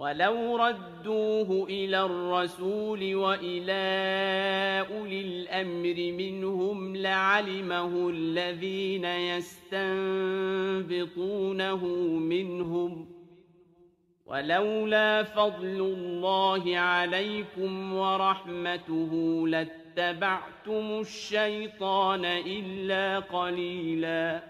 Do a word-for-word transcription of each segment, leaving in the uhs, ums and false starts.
ولو ردوه إلى الرسول وإلى أولي الأمر منهم لعلمه الذين يستنبطونه منهم ولولا فضل الله عليكم ورحمته لاتبعتم الشيطان إلا قليلا.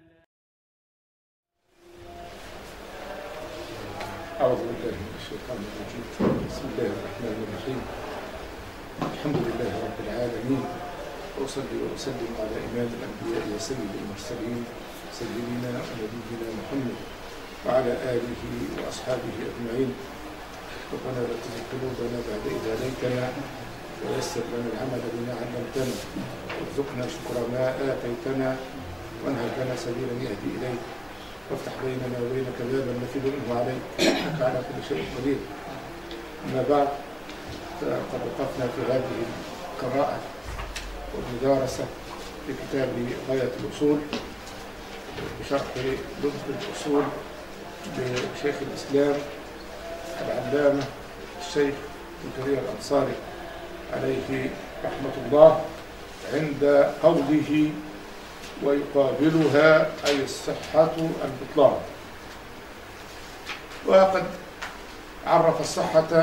أعوذ بالله من الشيطان الرجيم. بسم الله الرحمن الرحيم. الحمد لله رب العالمين، وأصلي وأسلم على إمام الأنبياء وسيد المرسلين سيدنا ونبينا محمد وعلى آله وأصحابه أجمعين. ربنا لا تزغ قلوبنا بعد إذ هديتنا ويسر لنا العمل بما علمتنا وارزقنا شكر ما آتيتنا وانهج لنا سبيلا يهدي إليك وافتح بيننا وبينك بابا نفذ منه عليك إنك على كل شيء قدير. أما بعد، فقد وقفنا في هذه القراءة والمدارسة في كتاب غاية الأصول بشرح لب الأصول لشيخ الإسلام العلامة الشيخ زكريا الأنصاري عليه رحمة الله، عند قوله ويقابلها أي الصحة البطلان. وقد عرف الصحة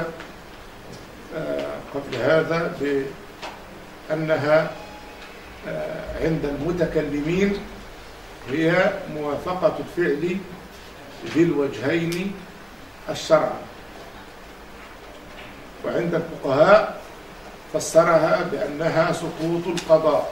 قبل هذا بأنها عند المتكلمين هي موافقة الفعل ذي الوجهين الشرعا، وعند الفقهاء فسرها بأنها سقوط القضاء.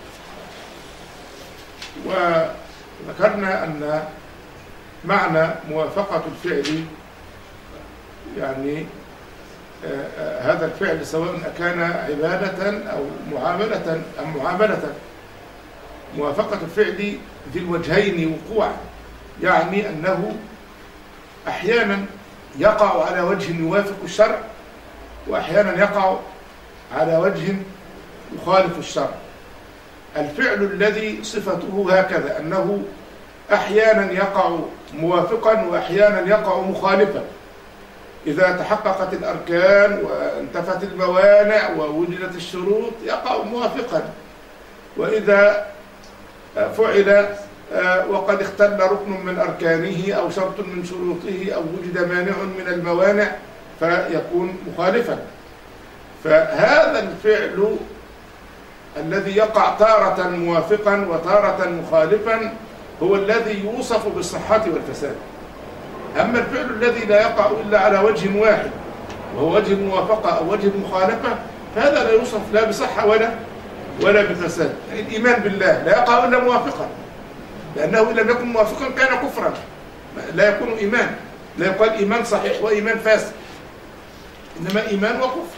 وذكرنا أن معنى موافقة الفعل يعني آآ آآ هذا الفعل سواء كان عبادة أو معاملة أو معاملة، موافقة الفعل ذي الوجهين وقوعا، يعني أنه أحيانا يقع على وجه يوافق الشرع، وأحيانا يقع على وجه يخالف الشرع. الفعل الذي صفته هكذا أنه أحيانا يقع موافقا وأحيانا يقع مخالفا، إذا تحققت الأركان وانتفت الموانع ووجدت الشروط يقع موافقا، وإذا فعل وقد اختل ركن من أركانه أو شرط من شروطه أو وجد مانع من الموانع فيكون مخالفا. فهذا الفعل الذي يقع تارة موافقا وتارة مخالفا هو الذي يوصف بالصحة والفساد. أما الفعل الذي لا يقع إلا على وجه واحد وهو وجه الموافقة أو وجه المخالفة فهذا لا يوصف لا بصحة ولا ولا بفساد. يعني الإيمان بالله لا يقع إلا موافقا، لأنه إن لم يكن موافقا كان كفرا، لا يكون إيمان، لا يقال إيمان صحيح وإيمان فاسد، إنما إيمان وكفر.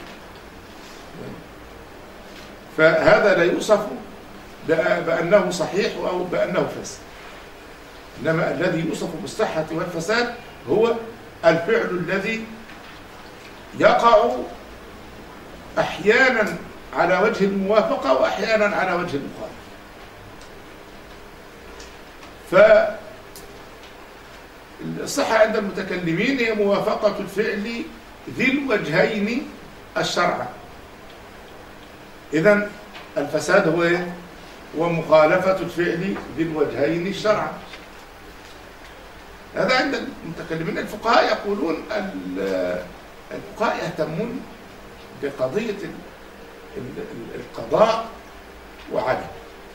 فهذا لا يوصف بأنه صحيح أو بأنه فاسد، إنما الذي يوصف بالصحة والفساد هو الفعل الذي يقع أحيانا على وجه الموافقة وأحيانا على وجه المخالفة. فالصحة عند المتكلمين هي موافقة الفعل ذي الوجهين الشرعا. إذن الفساد هو إيه؟ هو مخالفة الفعل ذي الوجهين الشرعا. هذا عند المتكلمين. الفقهاء يقولون الفقهاء يهتمون بقضية القضاء وعدم.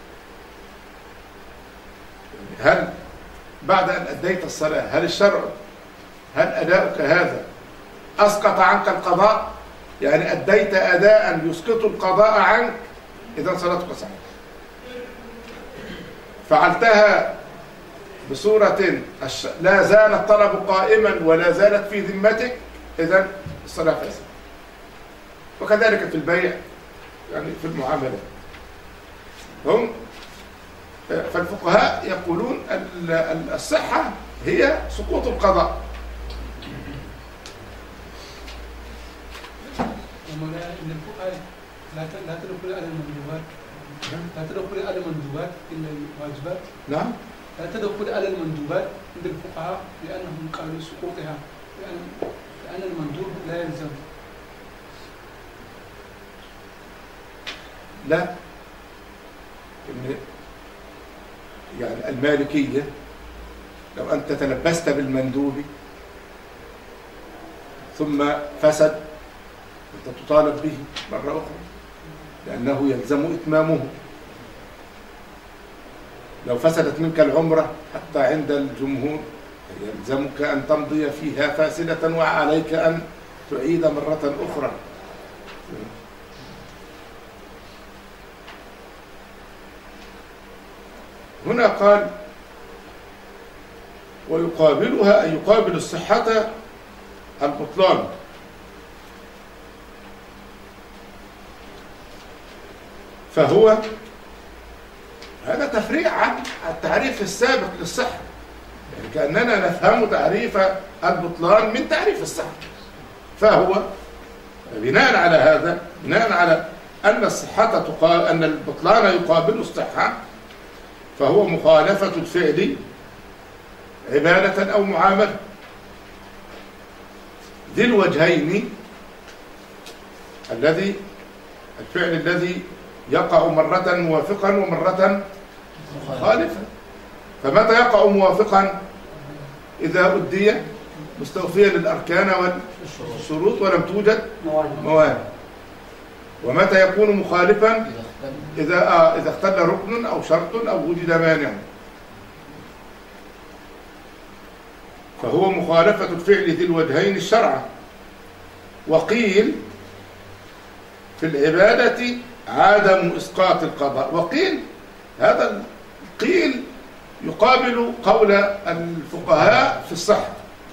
هل بعد أن أديت الصلاة هل الشرع هل أداؤك هذا أسقط عنك القضاء؟ يعني أديت أداء يسقط القضاء عنك، إذن صلاتك صحيحة. فعلتها بصورة لا زال الطلب قائما ولا زالت في ذمتك، إذن الصلاة فاسدة. وكذلك في البيع، يعني في المعاملة. هم فالفقهاء يقولون الصحة هي سقوط القضاء. إن الفقهاء لا تدخل على المندوبات، لا تدخل على المندوبات إلا الواجبات. نعم. لا تدخل على المندوبات عند الفقهاء لأنهم قالوا سقوطها، لأن أن المندوب لا يلزم. لا، إن يعني المالكية لو أنت تلبست بالمندوب ثم فسد أنت تطالب به مرة أخرى لأنه يلزم إتمامه. لو فسدت منك العمرة حتى عند الجمهور يلزمك أن تمضي فيها فاسدة وعليك أن تعيد مرة أخرى. هنا قال ويقابلها أي يقابل الصحة البطلان. فهو هذا تفريع عن التعريف السابق للصحة، يعني كأننا نفهم تعريف البطلان من تعريف الصحة. فهو بناء على هذا، بناء على أن الصحة تقابل، أن البطلان يقابل الصحة، فهو مخالفة الفعل عبادة أو معاملة ذي الوجهين، الذي الفعل الذي يقع مرة موافقا ومرة مخالفا. فمتى يقع موافقا؟ إذا أدي مستوفيا للأركان والشروط ولم توجد موانع. ومتى يكون مخالفا؟ إذا آه إذا اختل ركن أو شرط أو وجد مانع. فهو مخالفة الفعل ذي الوجهين الشرعا. وقيل في العبادة عدم إسقاط القضاء. وقيل هذا قيل يقابل قول الفقهاء في الصحة.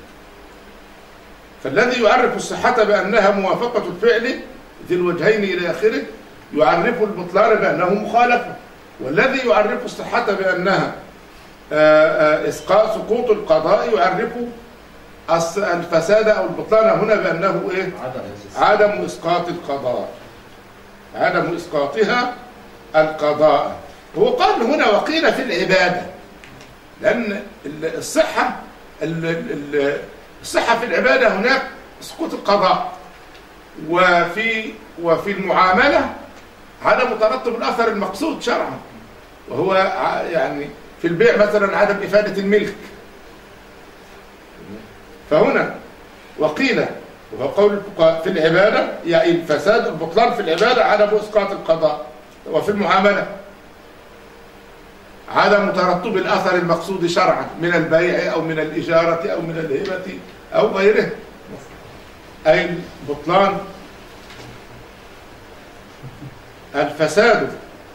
فالذي يعرف الصحة بأنها موافقة الفعل ذي الوجهين إلى آخره يعرف البطلان بأنه مخالفة، والذي يعرف الصحة بأنها إسقاط سقوط القضاء يعرف الفساد أو البطلان هنا بأنه إيه؟ عدم إسقاط القضاء، عدم إسقاطها القضاء. هو قال هنا وقيل في العبادة، لأن الصحة الصحة في العبادة هناك سقوط القضاء، وفي وفي المعاملة عدم ترتب الأثر المقصود شرعا، وهو يعني في البيع مثلا عدم إفادة الملك. فهنا وقيل وهو قول الفقهاء في العبادة يعني الفساد البطلان في العبادة عدم إسقاط القضاء، وفي المعاملة عدم ترتب الأثر المقصود شرعا من البيع أو من الإجارة أو من الهبة أو غيره. أي البطلان الفساد،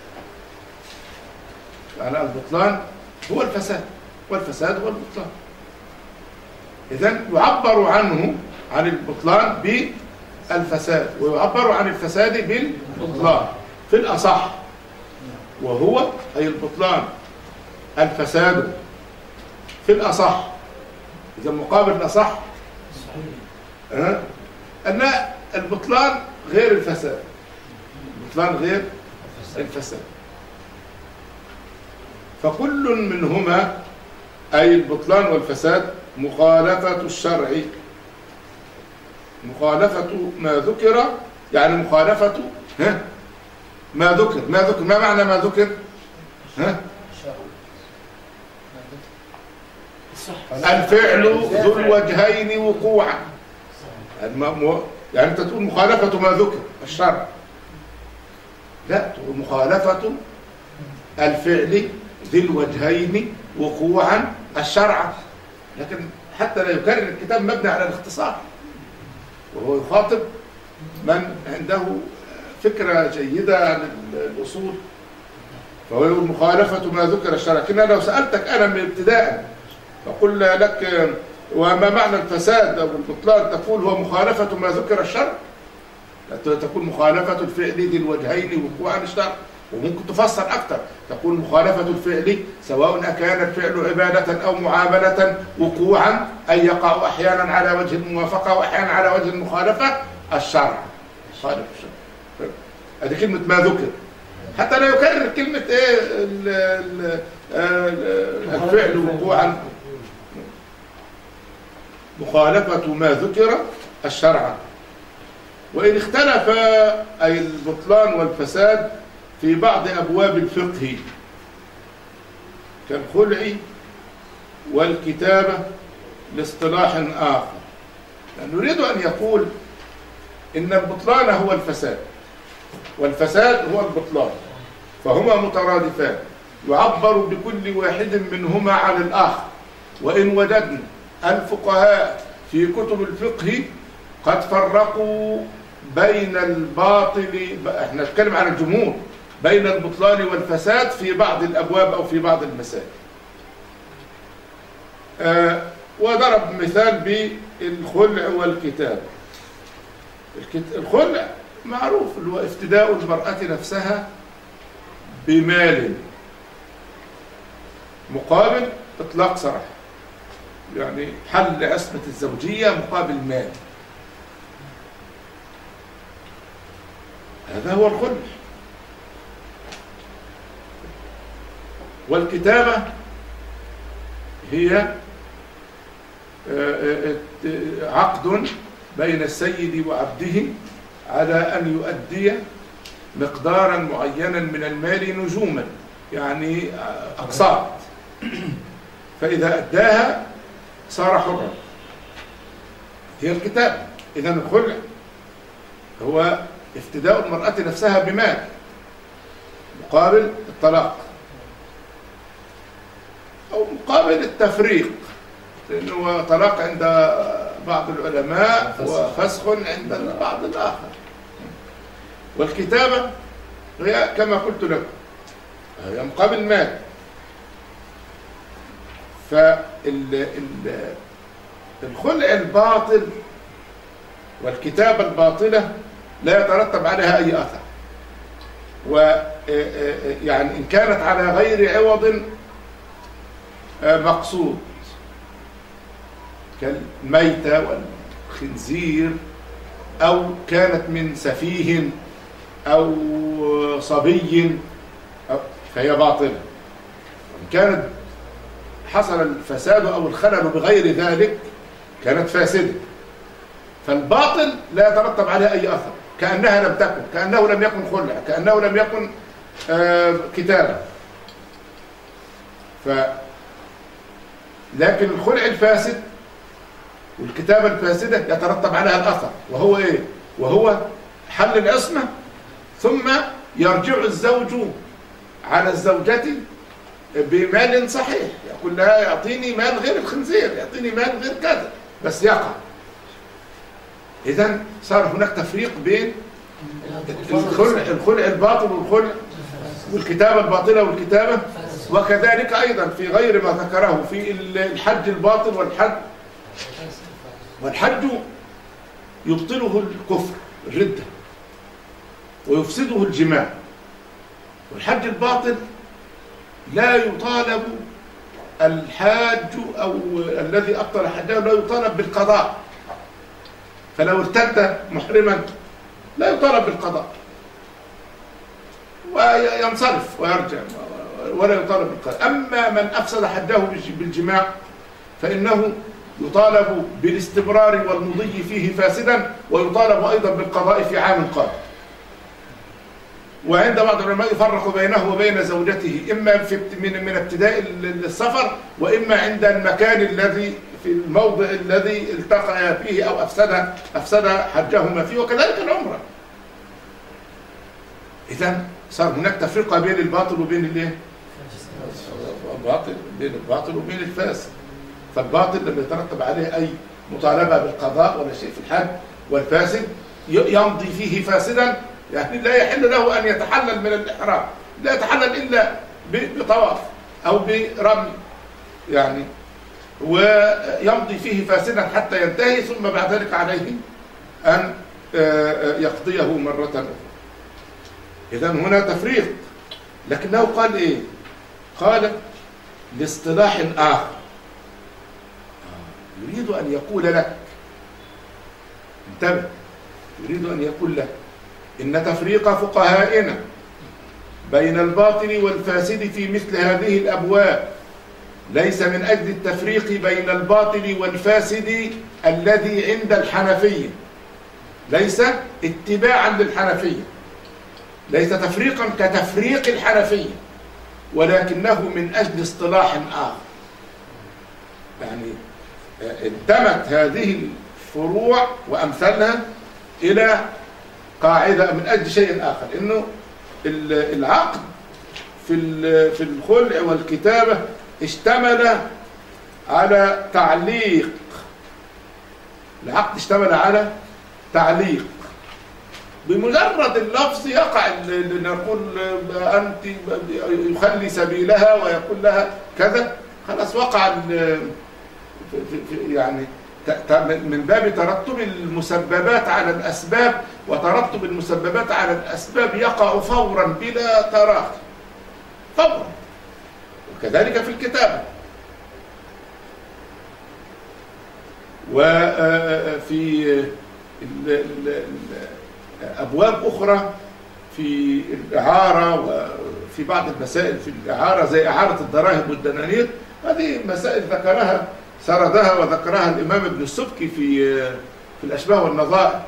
يعني البطلان هو الفساد، والفساد هو البطلان. إذن يعبر عنه عن البطلان بالفساد، ويعبر عن الفساد بالبطلان في الأصح، وهو أي البطلان الفساد في الأصح. إذا مقابل الأصح أه؟ أن البطلان غير الفساد، البطلان غير الفساد. فكل منهما أي البطلان والفساد مخالفة الشرع، مخالفة ما ذكر، يعني مخالفة ها ما ذكر. ما ذكر ما معنى ما ذكر؟ ها الفعل ذو الوجهين وقوعا. يعني أنت تقول مخالفة ما ذكر الشرع، لا، تقول مخالفة الفعل ذي الوجهين وقوعا الشرع. لكن حتى لا يكرر الكتاب مبني على الاختصار، وهو يخاطب من عنده فكرة جيدة عن الأصول. فهو يقول مخالفة ما ذكر الشرع. لكن لو سألتك أنا من ابتداء فقل لك وما معنى الفساد أو البطلان، تقول هو مخالفة ما ذكر الشرع، لا تقول مخالفة الفعل ذي الوجهين وقوعا الشرع. وممكن تفسر أكثر، تقول مخالفة الفعل سواء أكان الفعل عبادة أو معاملة وقوعا، أي يقع أحيانا على وجه الموافقة وأحيانا على وجه المخالفة الشرع. خالف الشرع. هذه كلمة ما ذكر، حتى لا يكرر كلمة إيه الفعل وقوعا. مخالفة ما ذكر الشرع. وإن اختلف أي البطلان والفساد في بعض أبواب الفقه كالخلع والكتابة لاصطلاح آخر، يعني نريد أن يقول إن البطلان هو الفساد والفساد هو البطلان، فهما مترادفان يعبر بكل واحد منهما عن الآخر. وإن وجدنا الفقهاء في كتب الفقه قد فرقوا بين الباطل، احنا نتكلم عن الجمهور، بين البطلان والفساد في بعض الأبواب أو في بعض المسائل. آه وضرب مثال بالخلع والكتاب. الخلع معروف اللي هو افتداء المرأة نفسها بمال مقابل إطلاق سراح، يعني حل عصمة الزوجية مقابل مال. هذا هو الخلع. والكتابة هي عقد بين السيد وعبده على أن يؤدي مقدارا معينا من المال نجوما، يعني أقساط، فإذا أداها صار حرا. هي الكتابة. إذن الخلع هو افتداء المرأة نفسها بمال مقابل الطلاق أو مقابل التفريق، لأنه طلاق عند بعض العلماء وفسخ عند البعض الآخر. والكتابة هي كما قلت لكم هي مقابل مال. فالخلع الباطل والكتابة الباطلة لا يترتب عليها أي أثر، ويعني إن كانت على غير عوض مقصود كالميتة والخنزير، أو كانت من سفيه أو صبي فهي باطلة. وإن كانت حصل الفساد أو الخلل بغير ذلك كانت فاسدة. فالباطل لا يترتب عليها أي أثر، كأنها لم تكن، كأنه لم يكن خلع، كأنه لم يكن آه كتابة. ف لكن الخلع الفاسد والكتابة الفاسدة يترتب عليها الأثر، وهو إيه؟ وهو حل العصمة، ثم يرجع الزوج على الزوجة بمال صحيح، يقول لها يعطيني مال غير الخنزير، يعطيني مال غير كذا، بس يقع. إذن صار هناك تفريق بين الخلع, الخلع الباطل والخلع والكتابة الباطلة والكتابة. وكذلك أيضا في غير ما ذكره في الحج الباطل والحج والحج يبطله الكفر الردة ويفسده الجماع. والحج الباطل لا يطالب الحاج أو الذي أبطل حجه لا يطالب بالقضاء، فلو ارتد محرما لا يطالب بالقضاء وينصرف ويرجع ولا يطالب بالقضاء. أما من أفسد حجه بالجماع فإنه يطالب بالاستمرار والمضي فيه فاسدا، ويطالب أيضا بالقضاء في عام قادم. وعند بعض العلماء يفرق بينه وبين زوجته إما في من من ابتداء السفر، وإما عند المكان الذي في الموضع الذي التقى فيه أو أفسد أفسد حجهما فيه، وكذلك العمرة. إذن صار هناك تفرقة بين الباطل وبين الايه؟ الباطل بين الباطل وبين الفاسد. فالباطل لم يترتب عليه أي مطالبة بالقضاء ولا شيء في الحج، والفاسد يمضي فيه فاسدا، يعني لا يحل له أن يتحلل من الإحرام، لا يتحلل إلا بطواف أو برمي يعني، ويمضي فيه فاسدا حتى ينتهي، ثم بعد ذلك عليه أن يقضيه مرة أخرى. إذن هنا تفريق، لكنه قال إيه؟ قال لاصطلاح آخر، يريد أن يقول لك، انتبه، يريد أن يقول لك إن تفريق فقهائنا بين الباطل والفاسد في مثل هذه الأبواب ليس من أجل التفريق بين الباطل والفاسد الذي عند الحنفية، ليس اتباعا للحنفية، ليس تفريقا كتفريق الحنفية، ولكنه من أجل اصطلاح آخر. يعني انتمت هذه الفروع وأمثالها إلى قاعدة من أجل شيء آخر، إنه العقد في في الخلع والكتابة اشتمل على تعليق. العقد اشتمل على تعليق، بمجرد اللفظ يقع اللي نقول أنت يخلي سبيلها ويقول لها كذا، خلاص وقع يعني من باب ترتب المسببات على الأسباب، وترتب المسببات على الأسباب يقع فورا بلا تراخي فورا. وكذلك في الكتابة. وفي أبواب أخرى في الإعارة، وفي بعض المسائل في الإعارة زي إعارة الدراهم والدنانير، هذه مسائل ذكرها سردها وذكرها الإمام ابن السبكي في في الأشباه والنظائر،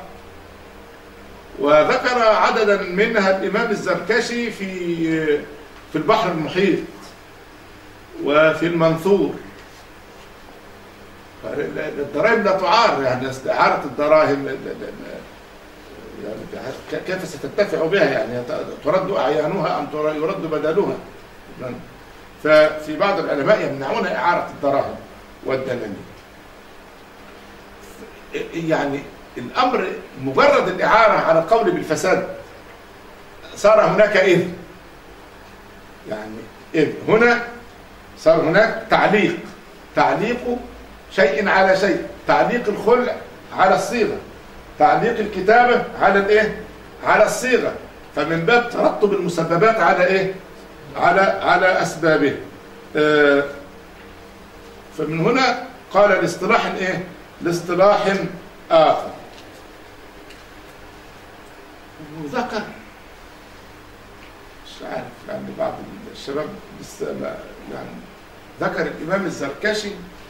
وذكر عددا منها الإمام الزركشي في في البحر المحيط وفي المنثور. الدراهم لا تعار، يعني إعارة الدراهم يعني كيف ستنتفع بها؟ يعني ترد أعيانها أم يرد بدلها؟ ففي بعض العلماء يمنعون إعارة الدراهم والدنانير. يعني الأمر مجرد الإعارة على القول بالفساد صار هناك إذن، يعني إذن هنا صار هناك تعليق، تعليق شيء على شيء، تعليق الخلع على الصيغة، تعليق الكتابة على الإيه؟ على الصيغة، فمن باب ترتب المسببات على إيه؟ على على أسبابه. آه فمن هنا قال الاصطلاح إيه؟ لاصطلاح آخر. وذكر مش عارف يعني بعض الشباب لسه يعني ذكر الإمام الزركشي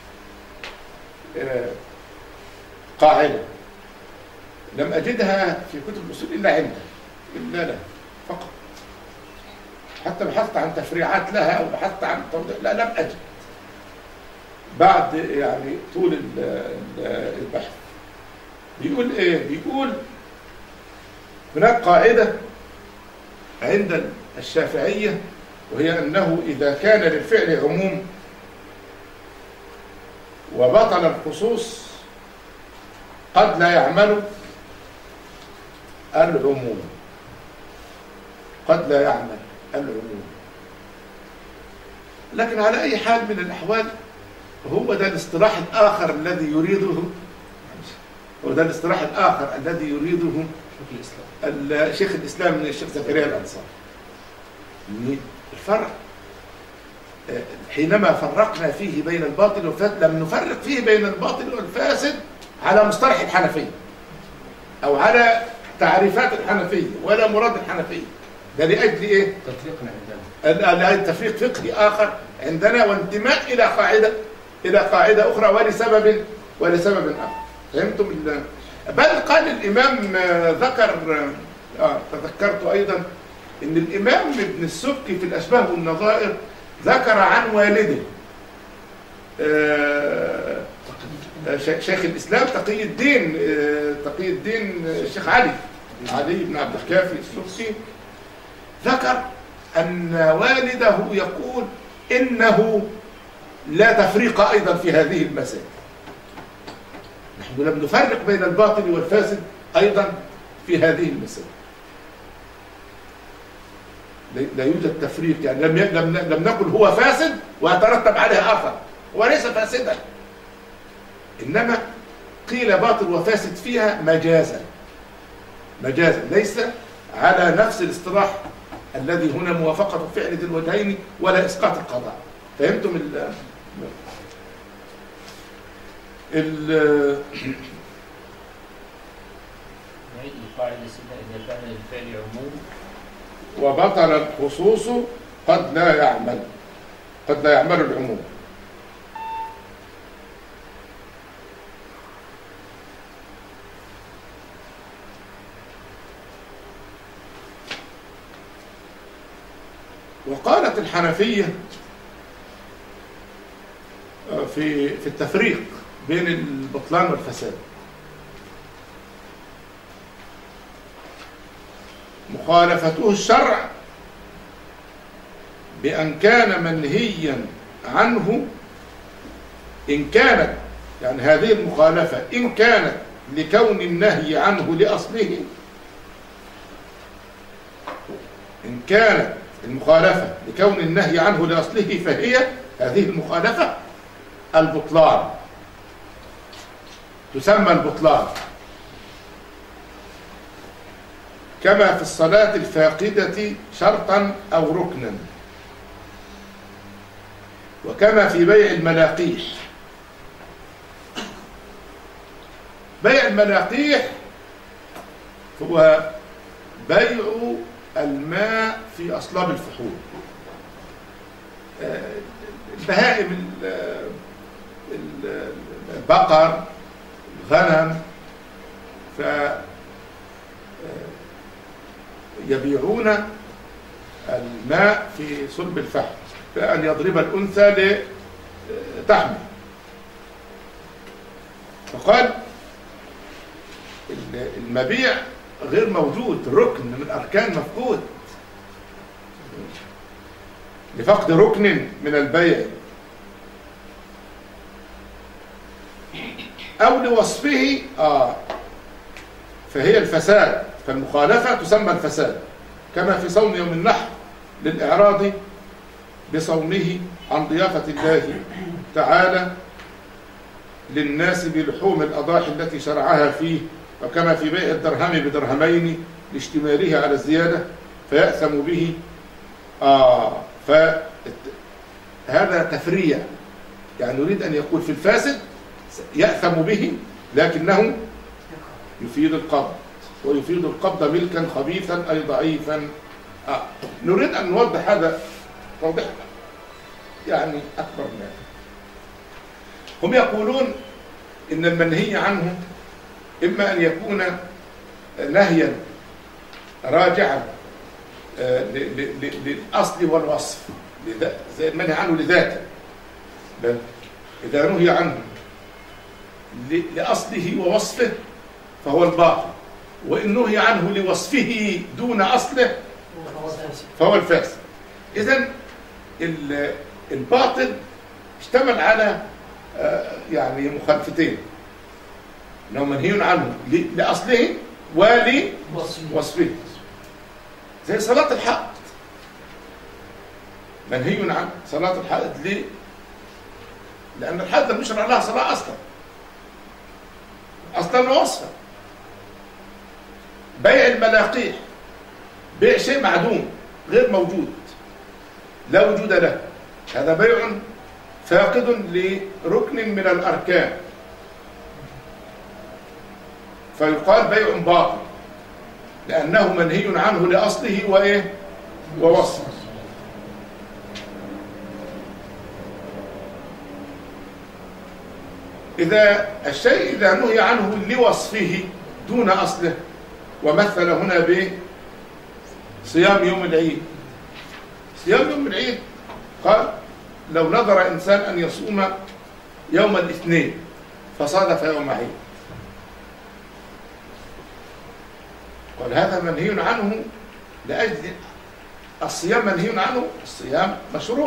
آه قاعدة لم أجدها في كتب الأصول إلا عنده، إلا له فقط. حتى بحثت عن تفريعات لها أو بحثت عن توضيح، لا لم أجد بعد يعني طول البحث. بيقول إيه؟ بيقول هناك قاعدة عند الشافعية، وهي أنه إذا كان للفعل عموم وبطل الخصوص قد لا يعمل العموم، قد لا يعمل العموم. لكن على أي حال من الأحوال هو ده الاصطلاح الآخر الذي يريده، هو ده الاصطلاح الآخر الذي يريده الشيخ الإسلام من الشيخ زكريا الأنصاري. الفرق حينما فرقنا فيه بين الباطل والفاسد لم نفرق فيه بين الباطل والفاسد على مصطلح الحنفية أو على تعريفات الحنفية ولا مراد الحنفية، ده لأجل إيه؟ تفريقنا عندنا، تفريق فقهي آخر عندنا، وانتماء إلى قاعدة إلى قاعدة أخرى ولسبب ولسبب آخر. فهمتم؟ بل قال الإمام ذكر آه تذكرت أيضا إن الإمام ابن السبكي في الأشباه والنظائر ذكر عن والده آه شيخ الإسلام تقي الدين آه تقي الدين الشيخ علي علي بن عبد الكافي السبكي، ذكر أن والده يقول إنه لا تفريق أيضا في هذه المسائل. نحن لم نفرق بين الباطل والفاسد أيضا في هذه المسائل، لا يوجد تفريق، يعني لم لم لم نقل هو فاسد ويترتب عليه آخر، هو ليس فاسدا، إنما قيل باطل وفاسد فيها مجازا، مجازا ليس على نفس الاصطلاح الذي هنا موافقة فعل ذي الوجهين ولا إسقاط القضاء. فهمتم ال ال القاعدة إذا كان الفعل عموم وبطل الخصوص قد لا يعمل، قد لا يعمل العموم. وقالت الحنفية في في التفريق بين البطلان والفساد: مخالفته الشرع بأن كان منهيا عنه، إن كانت يعني هذه المخالفة إن كانت لكون النهي عنه لأصله، إن كانت المخالفة لكون النهي عنه لأصله فهي هذه المخالفة البطلان، تسمى البطلان، كما في الصلاة الفاقدة شرطا أو ركنا، وكما في بيع الملاقيح. بيع الملاقيح هو بيع الماء في أصلاب الفحول، البهائم، البقر، الغنم، فيبيعون الماء في صلب الفحل، كأن يضرب الأنثى لتحمل. فقال المبيع غير موجود، ركن من الأركان مفقود، لفقد ركن من البيع أو لوصفه آه فهي الفساد، فالمخالفة تسمى الفساد، كما في صوم يوم النحر للإعراض بصومه عن ضيافة الله تعالى للناس بلحوم الأضاحي التي شرعها فيه، وكما في بيع الدرهم بدرهمين لاشتماله على الزيادة فيأثم به. آه فهذا تفريع، يعني يريد أن يقول في الفاسد يأثم به لكنه يفيد القبض، ويفيد القبض ملكا خبيثا أي ضعيفا. آه. نريد أن نوضح هذا توضيح يعني أكبر منه. هم يقولون إن المنهي عنه إما أن يكون نهيا راجعا للأصل والوصف، زي المنهي عنه لذاته، بل إذا نهي عنه لأصله ووصفه فهو الباطل، وإن نهي عنه لوصفه دون أصله فهو الفاسد. إذن الباطل اشتمل على يعني مخالفتين، انه منهي عنه لاصله ولوصفه، زي صلاة الحائض، منهي عن صلاة الحائض ليه؟ لأن الحائض لم يشرع لها صلاة أصلا أصلا وصفا. بيع الملاقيح بيع شيء معدوم غير موجود لا وجود له، هذا بيع فاقد لركن من الأركان، فيقال بيع باطل لأنه منهي عنه لأصله وإيه ووصفه. إذا الشيء إذا نهي عنه لوصفه دون أصله، ومثل هنا بصيام يوم العيد. صيام يوم العيد قال لو نظر إنسان أن يصوم يوم الاثنين فصادف يوم عيد، قال هذا منهي عنه لأجل الصيام، منهي عنه، الصيام مشروع،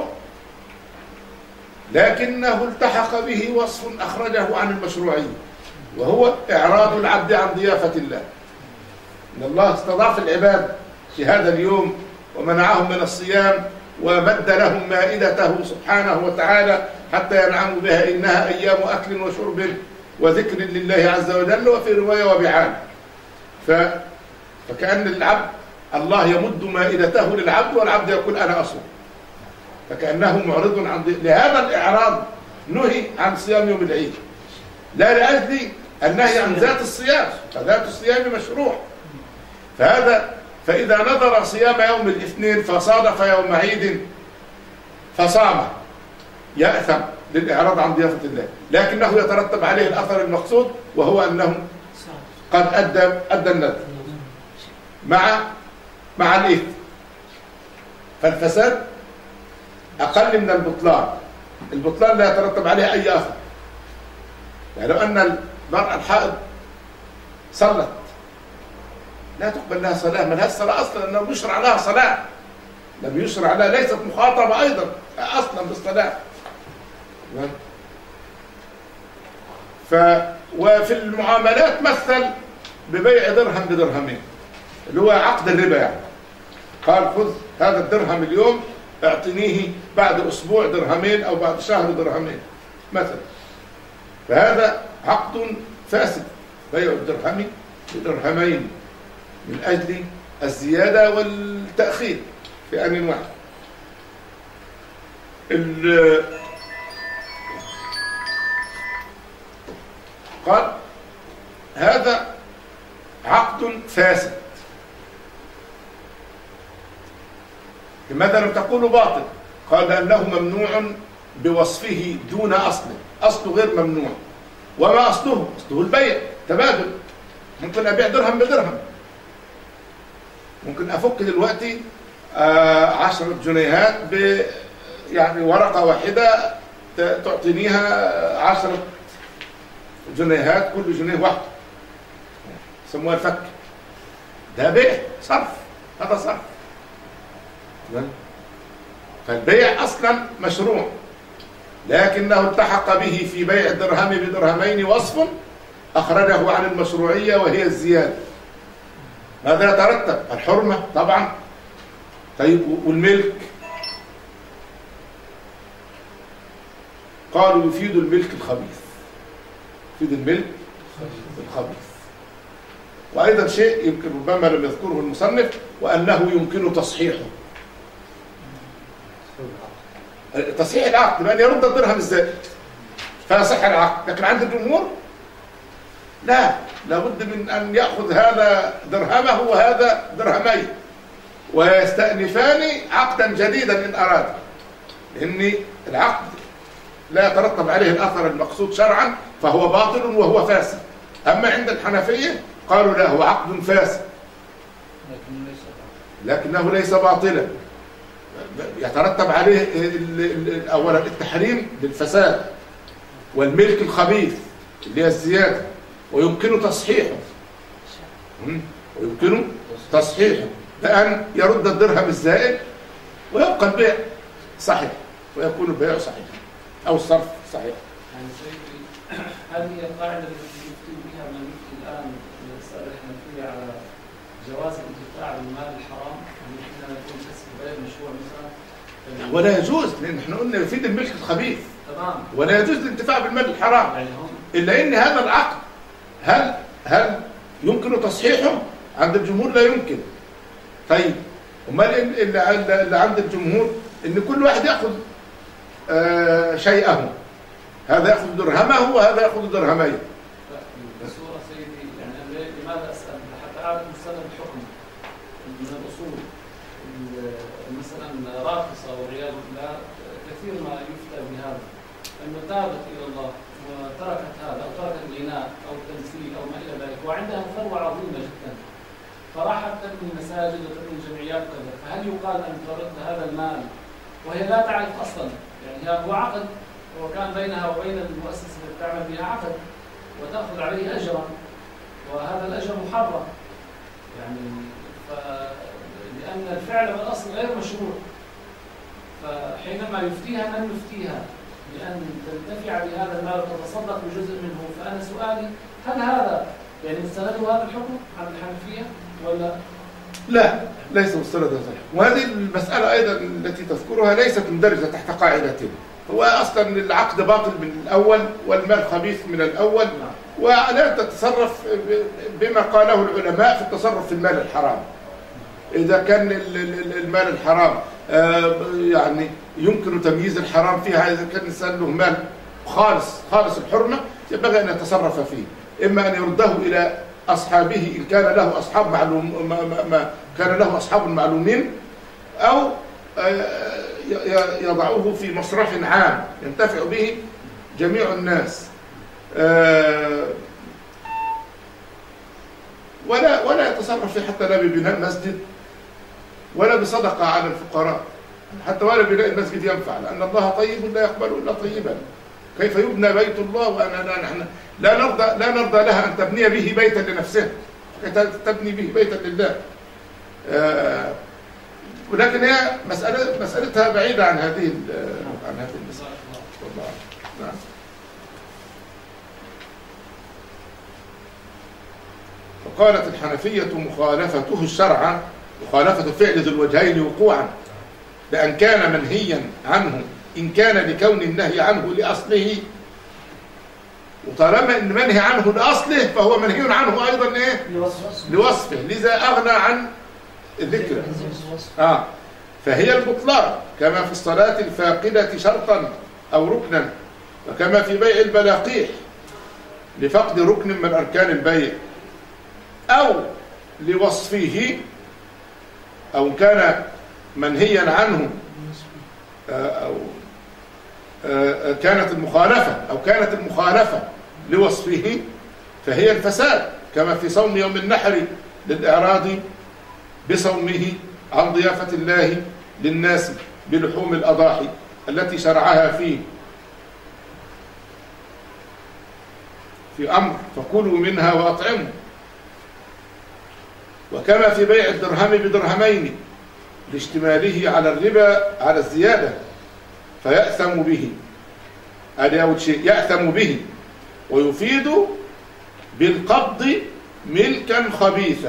لكنه التحق به وصف أخرجه عن المشروعية، وهو إعراض العبد عن ضيافة الله. إن الله استضاف العباد في هذا اليوم ومنعهم من الصيام ومد لهم مائدته سبحانه وتعالى حتى ينعموا بها، إنها أيام أكل وشرب وذكر لله عز وجل، وفي رواية وبعان. ف... فكأن العبد الله يمد مائدته للعبد والعبد يقول أنا أصوم، فكأنه معرض عن ضي... لهذا الإعراض نهي عن صيام يوم العيد، لا لأجل النهي عن ذات الصيام، فذات الصيام مشروع. فهذا فإذا نظر صيام يوم الاثنين فصادف يوم عيد فصام يأثم للإعراض عن ضيافة الله، لكنه يترتب عليه الأثر المقصود، وهو أنه قد أدى أدى النذر مع مع الإثم، فالفساد أقل من البطلان. البطلان لا يترتب عليه أي أثر. يعني لو أن المرأة الحائض صلت لا تقبل لها صلاة، ما لها الصلاة أصلا، لأنه يشرع لها صلاة، لم يشرع لها، ليست مخاطبة أيضا أصلا بالصلاة. ف وفي المعاملات مثل ببيع درهم بدرهمين، اللي هو عقد الربا. يعني قال خذ هذا الدرهم اليوم اعطنيه بعد أسبوع درهمين أو بعد شهر درهمين مثلا. فهذا عقد فاسد، بيع الدرهم بدرهمين من أجل الزيادة والتأخير في آن واحد. قال هذا عقد فاسد. لماذا لم تقولوا باطل؟ قال لأنه ممنوع بوصفه دون أصل، أصله غير ممنوع. وما أصله؟ أصله البيع، تبادل. ممكن أبيع درهم بدرهم، ممكن أفك دلوقتي آه عشرة جنيهات ب يعني ورقة واحدة تعطينيها عشرة جنيهات، كل جنيه واحد، يسموها الفك. ده بيع، صرف، هذا صرف. فالبيع أصلا مشروع، لكنه التحق به في بيع الدرهم بدرهمين وصف أخرجه عن المشروعية وهي الزيادة. ماذا يترتب؟ الحرمة طبعا. طيب والملك؟ قالوا يفيد الملك الخبيث، يفيد الملك الخبيث. وأيضا شيء يمكن ربما لم يذكره المصنف، وأنه يمكن تصحيحه. تصحيح العقد بأن يرد الدرهم الزائد فيصح العقد. لكن عند الجمهور لا، لابد من أن يأخذ هذا درهمه وهذا درهمين ويستأنفان عقدا جديدا إن أراد، لأن العقد لا يترتب عليه الأثر المقصود شرعا فهو باطل وهو فاسد. أما عند الحنفية قالوا لا، هو عقد فاسد لكنه ليس باطلا، يترتب عليه أولا التحريم للفساد والملك الخبيث اللي هي الزيادة، ويمكن تصحيحه ويمكن تصحيحه بأن يرد الدرهم الزائد ويبقى البيع صحيح ويكون البيع صحيح أو الصرف صحيح. يعني سيدي هذه القاعدة التي يفتي بها من يفتي الآن من السائل الحنفية على جواز الانتفاع بالمال الحرام، يعني إحنا نكون كسب غير مشروع مثلا، ولا يجوز، لأن احنا قلنا يفيد الملك الخبيث. تمام. ولا يجوز الانتفاع بالمال الحرام، يعني هم إلا إن هذا العقد هل هل يمكن تصحيحه؟ عند الجمهور لا يمكن. طيب امال اللي عند الجمهور ان كل واحد ياخذ آه شيئه، هذا ياخذ درهمه وهذا ياخذ درهمين. بصورة سيدي يعني لماذا اسال؟ حتى اعرف مستند الحكم من الاصول. مثلا راقصه والعياذ بالله كثير ما يفتى بهذا، انه تابت الى الله وتركت هذا او تركت الغناء او التمثيل او ما الى ذلك، وعندها ثروه عظيمه جدا، فراحت تبني مساجد وتبني جمعيات وكذا، فهل يقال ان ترد هذا المال وهي لا تعرف اصلا؟ يعني هو عقد وكان بينها وبين المؤسسه التي تعمل بها عقد وتاخذ عليه اجرا، وهذا الاجر محرم، يعني ف لان الفعل بالاصل غير مشروع، فحينما يفتيها من يفتيها بأن تنتفع بهذا المال وتتصدق بجزء منه، فأنا سؤالي هل هذا يعني مستند هذا الحكم عند الحنفية ولا؟ لا، ليس مستند هذا الحكم. وهذه المسألة أيضا التي تذكرها ليست مندرجة تحت قاعدتين. هو أصلا العقد باطل من الأول والمال خبيث من الأول، ولا تتصرف بما قاله العلماء في التصرف في المال الحرام. إذا كان المال الحرام يعني يمكن تمييز الحرام فيها، إذا كان الإنسان له مال خالص خالص الحرمة ينبغي أن يتصرف فيه، إما أن يرده إلى أصحابه إن كان له أصحاب معلوم ما, ما كان له أصحاب معلومين، أو يضعوه في مصرف عام ينتفع به جميع الناس، ولا ولا يتصرف فيه حتى لا ببناء مسجد ولا بصدقة على الفقراء. حتى ولا بناء المسجد ينفع، لأن الله طيب لا يقبل إلا طيبا. كيف يبنى بيت الله وأنا لا نحن لا نرضى لا نرضى لها أن تبني به بيتا لنفسها، تبني به بيتا لله. آه ولكن هي مسألة مسألتها بعيدة عن هذه عن هذه المسألة. والله نعم. فقالت الحنفية مخالفته الشرع مخالفة فعل ذو الوجهين وقوعا، بأن كان منهيا عنه إن كان لكون النهي عنه لأصله، وطالما إن منهي عنه لأصله فهو منهي عنه أيضا إيه؟ لوصفه، لذا أغنى عن الذكر. آه. فهي البطلان كما في الصلاة الفاقدة شرطا أو ركنا، وكما في بيع البلاقيح لفقد ركن من أركان البيع، أو لوصفه، أو كان منهيا عنه أو كانت المخالفة أو كانت المخالفة لوصفه فهي الفساد، كما في صوم يوم النحر للإعراض بصومه عن ضيافة الله للناس بلحوم الأضاحي التي شرعها فيه في أمر فكلوا منها وأطعموا، وكما في بيع الدرهم بدرهمين لاشتماله على الربا على الزيادة فيأثم به، هذا أول شيء، يأثم به ويفيد بالقبض ملكا خبيثا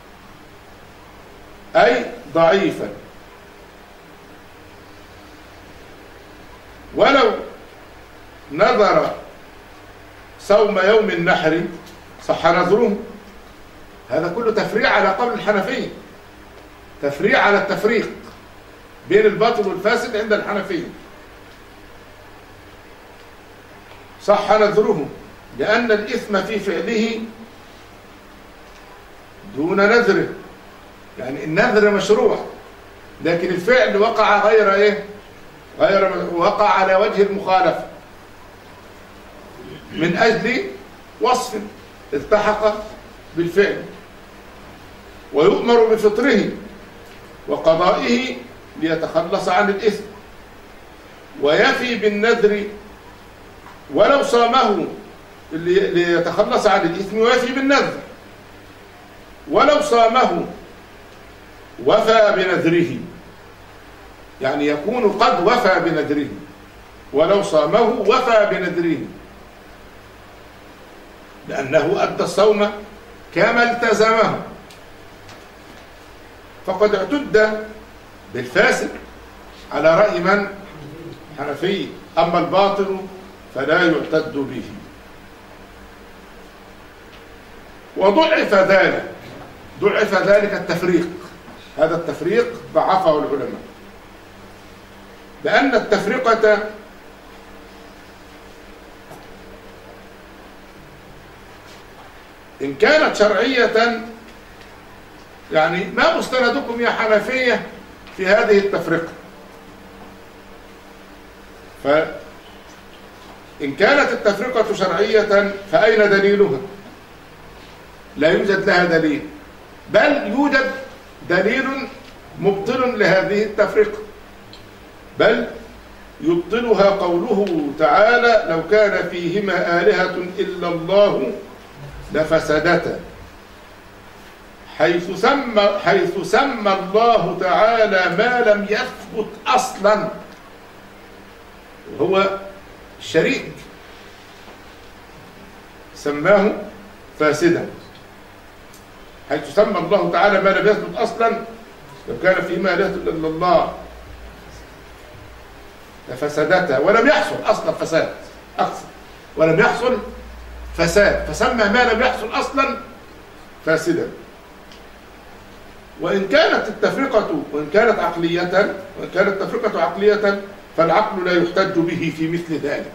أي ضعيفا، ولو نظر صوم يوم النحر صح نظره. هذا كله تفريع على قول الحنفية، تفريع على التفريق بين الباطل والفاسد عند الحنفية. صح نذره لأن الإثم في فعله دون نذره، يعني النذر مشروع لكن الفعل وقع غير إيه؟ غير وقع على وجه المخالفة من أجل وصف التحق بالفعل، ويؤمر بفطره وقضائه ليتخلص عن الإثم، ويفي بالنذر ولو صامه ليتخلص عن الإثم، ويفي بالنذر ولو صامه وفى بنذره، يعني يكون قد وفى بنذره، ولو صامه وفى بنذره لأنه أدى الصوم كما التزمه، فقد اعتد بالفاسد على رأي من؟ حنفي. أما الباطل فلا يعتد به. وضعف ذلك ضعف ذلك التفريق، هذا التفريق ضعفه العلماء، لأن التفرقة إن كانت شرعية، يعني ما مستندكم يا حنفية في هذه التفرقة؟ فإن كانت التفرقة شرعية فأين دليلها؟ لا يوجد لها دليل، بل يوجد دليل مبطل لهذه التفرقة، بل يبطلها قوله تعالى: لو كان فيهما آلهة إلا الله لفسدتا، حيث سمى حيث سمى الله تعالى ما لم يثبت أصلا، وهو الشريك، سماه فاسدا، حيث سمى الله تعالى ما لم يثبت أصلا، لو كان فيهما آلهة إلا الله لفسدتا، ولم يحصل أصلا فساد، أقصد ولم يحصل فساد، فسمى ما لم يحصل أصلا فاسدا. وإن كانت التفرقة وإن كانت عقلية وإن كانت التفرقة عقلية فالعقل لا يحتج به في مثل ذلك،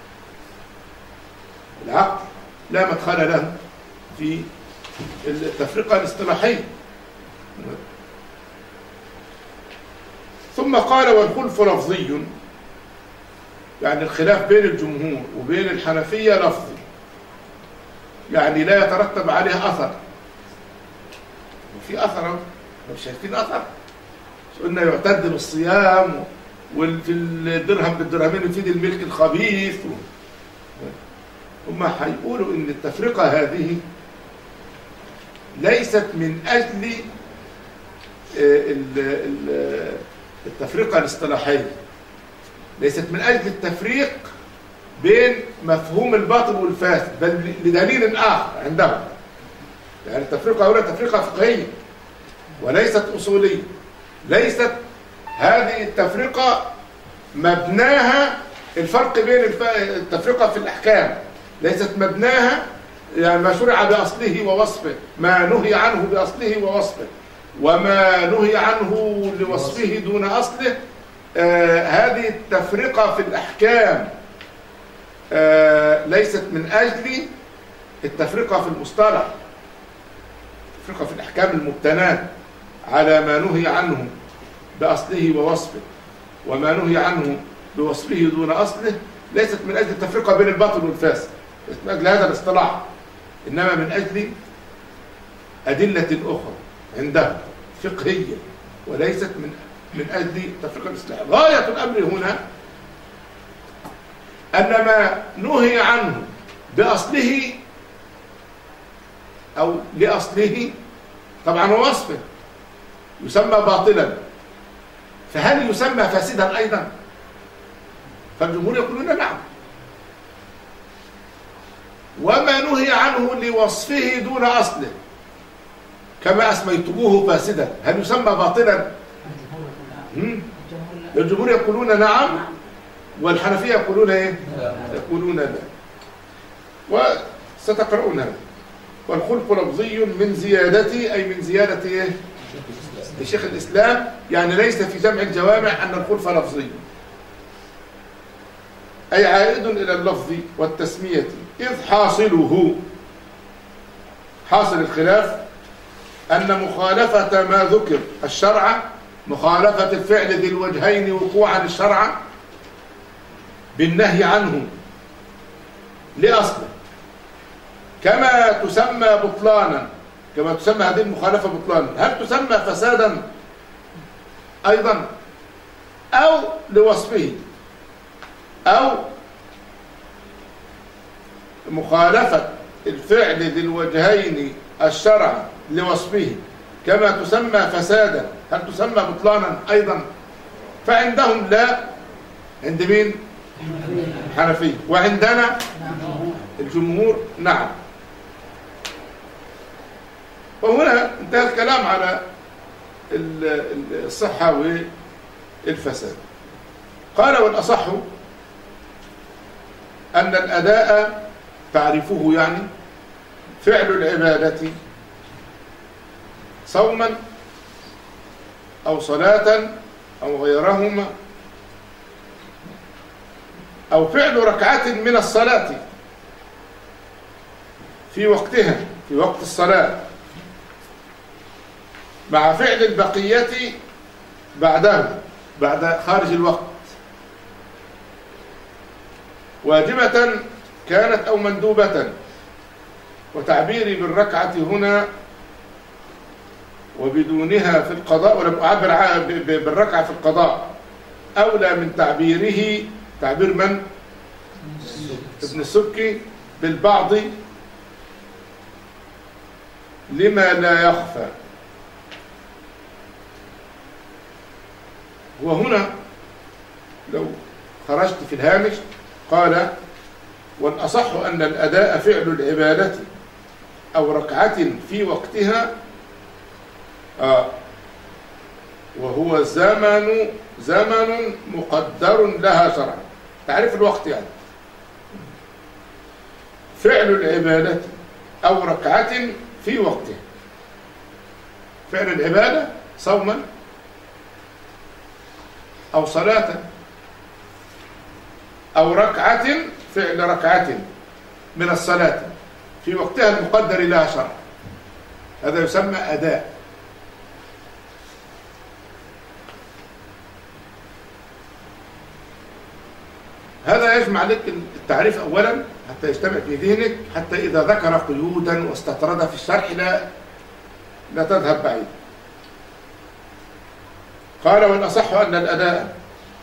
العقل لا مدخل له في التفرقة الاصطلاحية. ثم قال: والخلف لفظي، يعني الخلاف بين الجمهور وبين الحنفية لفظي، يعني لا يترتب عليه أثر. وفي أثر، لو شايفين أثر قلنا يعتد بالصيام، وفي الدرهم بالدرهمين يفيد الملك الخبيث. هم هيقولوا ان التفرقة هذه ليست من اجل التفرقة الاصطلاحية، ليست من اجل التفريق بين مفهوم الباطل والفاسد، بل لدليل اخر عندهم. يعني التفرقة هنا تفرقة فقهية وليست اصولية. ليست هذه التفرقة مبناها الفرق بين التفرقة في الأحكام، ليست مبناها يعني ما شرع بأصله ووصفه، ما نهي عنه بأصله ووصفه، وما نهي عنه لوصفه دون أصله. آه هذه التفرقة في الأحكام آه ليست من أجل التفرقة في المصطلح. التفرقة في الأحكام المبتناة على ما نهي عنه بأصله ووصفه، وما نهي عنه بوصفه دون أصله، ليست من أجل التفرقة بين الباطل والفاسد، ليست من أجل هذا الاصطلاح، إنما من أجل أدلة أخرى عندهم فقهية، وليست من من أجل تفرقة الإصلاح. غاية الأمر هنا أن ما نهي عنه بأصله أو لأصله طبعا ووصفه يسمى باطلا، فهل يسمى فاسدا أيضا؟ فالجمهور يقولون نعم. وما نهي عنه لوصفه دون أصله كما أسميتموه فاسدا، هل يسمى باطلا؟ الجمهور يقولون نعم، والحنفية يقولون ايه؟ يقولون لا. وستقرؤون هذا. والخلف لفظي من زيادتي، أي من زيادة ايه؟ لشيخ الإسلام، يعني ليس في جمع الجوامع أن الخلف لفظي، أي عائد إلى اللفظ والتسمية، إذ حاصله حاصل الخلاف أن مخالفة ما ذكر الشرع، مخالفة الفعل ذي الوجهين وقوعا الشرع بالنهي عنه لأصله، كما تسمى بطلانا، كما تسمى هذه المخالفة بطلانا، هل تسمى فسادا أيضا أو لوصفه، أو مخالفة الفعل ذي الوجهين الشرع لوصفه كما تسمى فسادا، هل تسمى بطلانا أيضا؟ فعندهم لا، عند مين؟ حنفي. وعندنا الجمهور نعم. وهنا انتهى الكلام على الصحة والفساد. قال والأصح أن الأداء تعرفه يعني فعل العبادة صوما أو صلاة أو غيرهما، أو فعل ركعة من الصلاة في وقتها، في وقت الصلاة، مع فعل البقية بعده، بعد خارج الوقت، واجبة كانت أو مندوبة. وتعبيري بالركعة هنا وبدونها في القضاء، ولم أعبر بالركعة في القضاء، أولى من تعبيره، تعبير من؟ ابن السبكي، بالبعض لما لا يخفى. وهنا لو خرجت في الهامش قال والأصح أن الأداء فعل العبادة أو ركعة في وقتها، آه وهو زمن زمن مقدر لها شرعا. تعرف الوقت يعني فعل العبادة أو ركعة في وقتها، فعل العبادة صوما أو صلاة أو ركعة، فعل ركعة من الصلاة في وقتها المقدر لها شرعا، هذا يسمى أداء. هذا يجمع لك التعريف أولا حتى يجتمع في ذهنك، حتى إذا ذكر قيودا واستطرد في الشرح لا لا تذهب بعيد. قال والأصح أن الأداء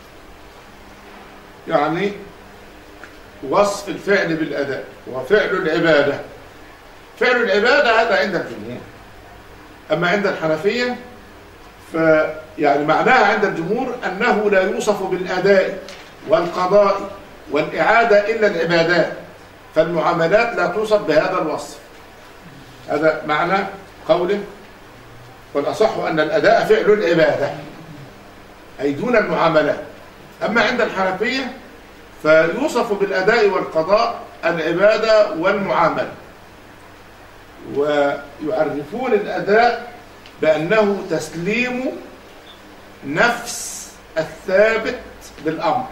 يعني وصف الفعل بالأداء وفعل العبادة. فعل العبادة هذا عند الجمهور، أما عند الحنفية فيعني معناها عند الجمهور أنه لا يوصف بالأداء والقضاء والإعادة إلا العبادات، فالمعاملات لا توصف بهذا الوصف. هذا معنى قوله والأصح أن الأداء فعل العبادة أي دون المعاملات. أما عند الحنفية فيوصف بالأداء والقضاء العبادة والمعاملة، ويعرفون الأداء بأنه تسليم نفس الثابت بالأمر،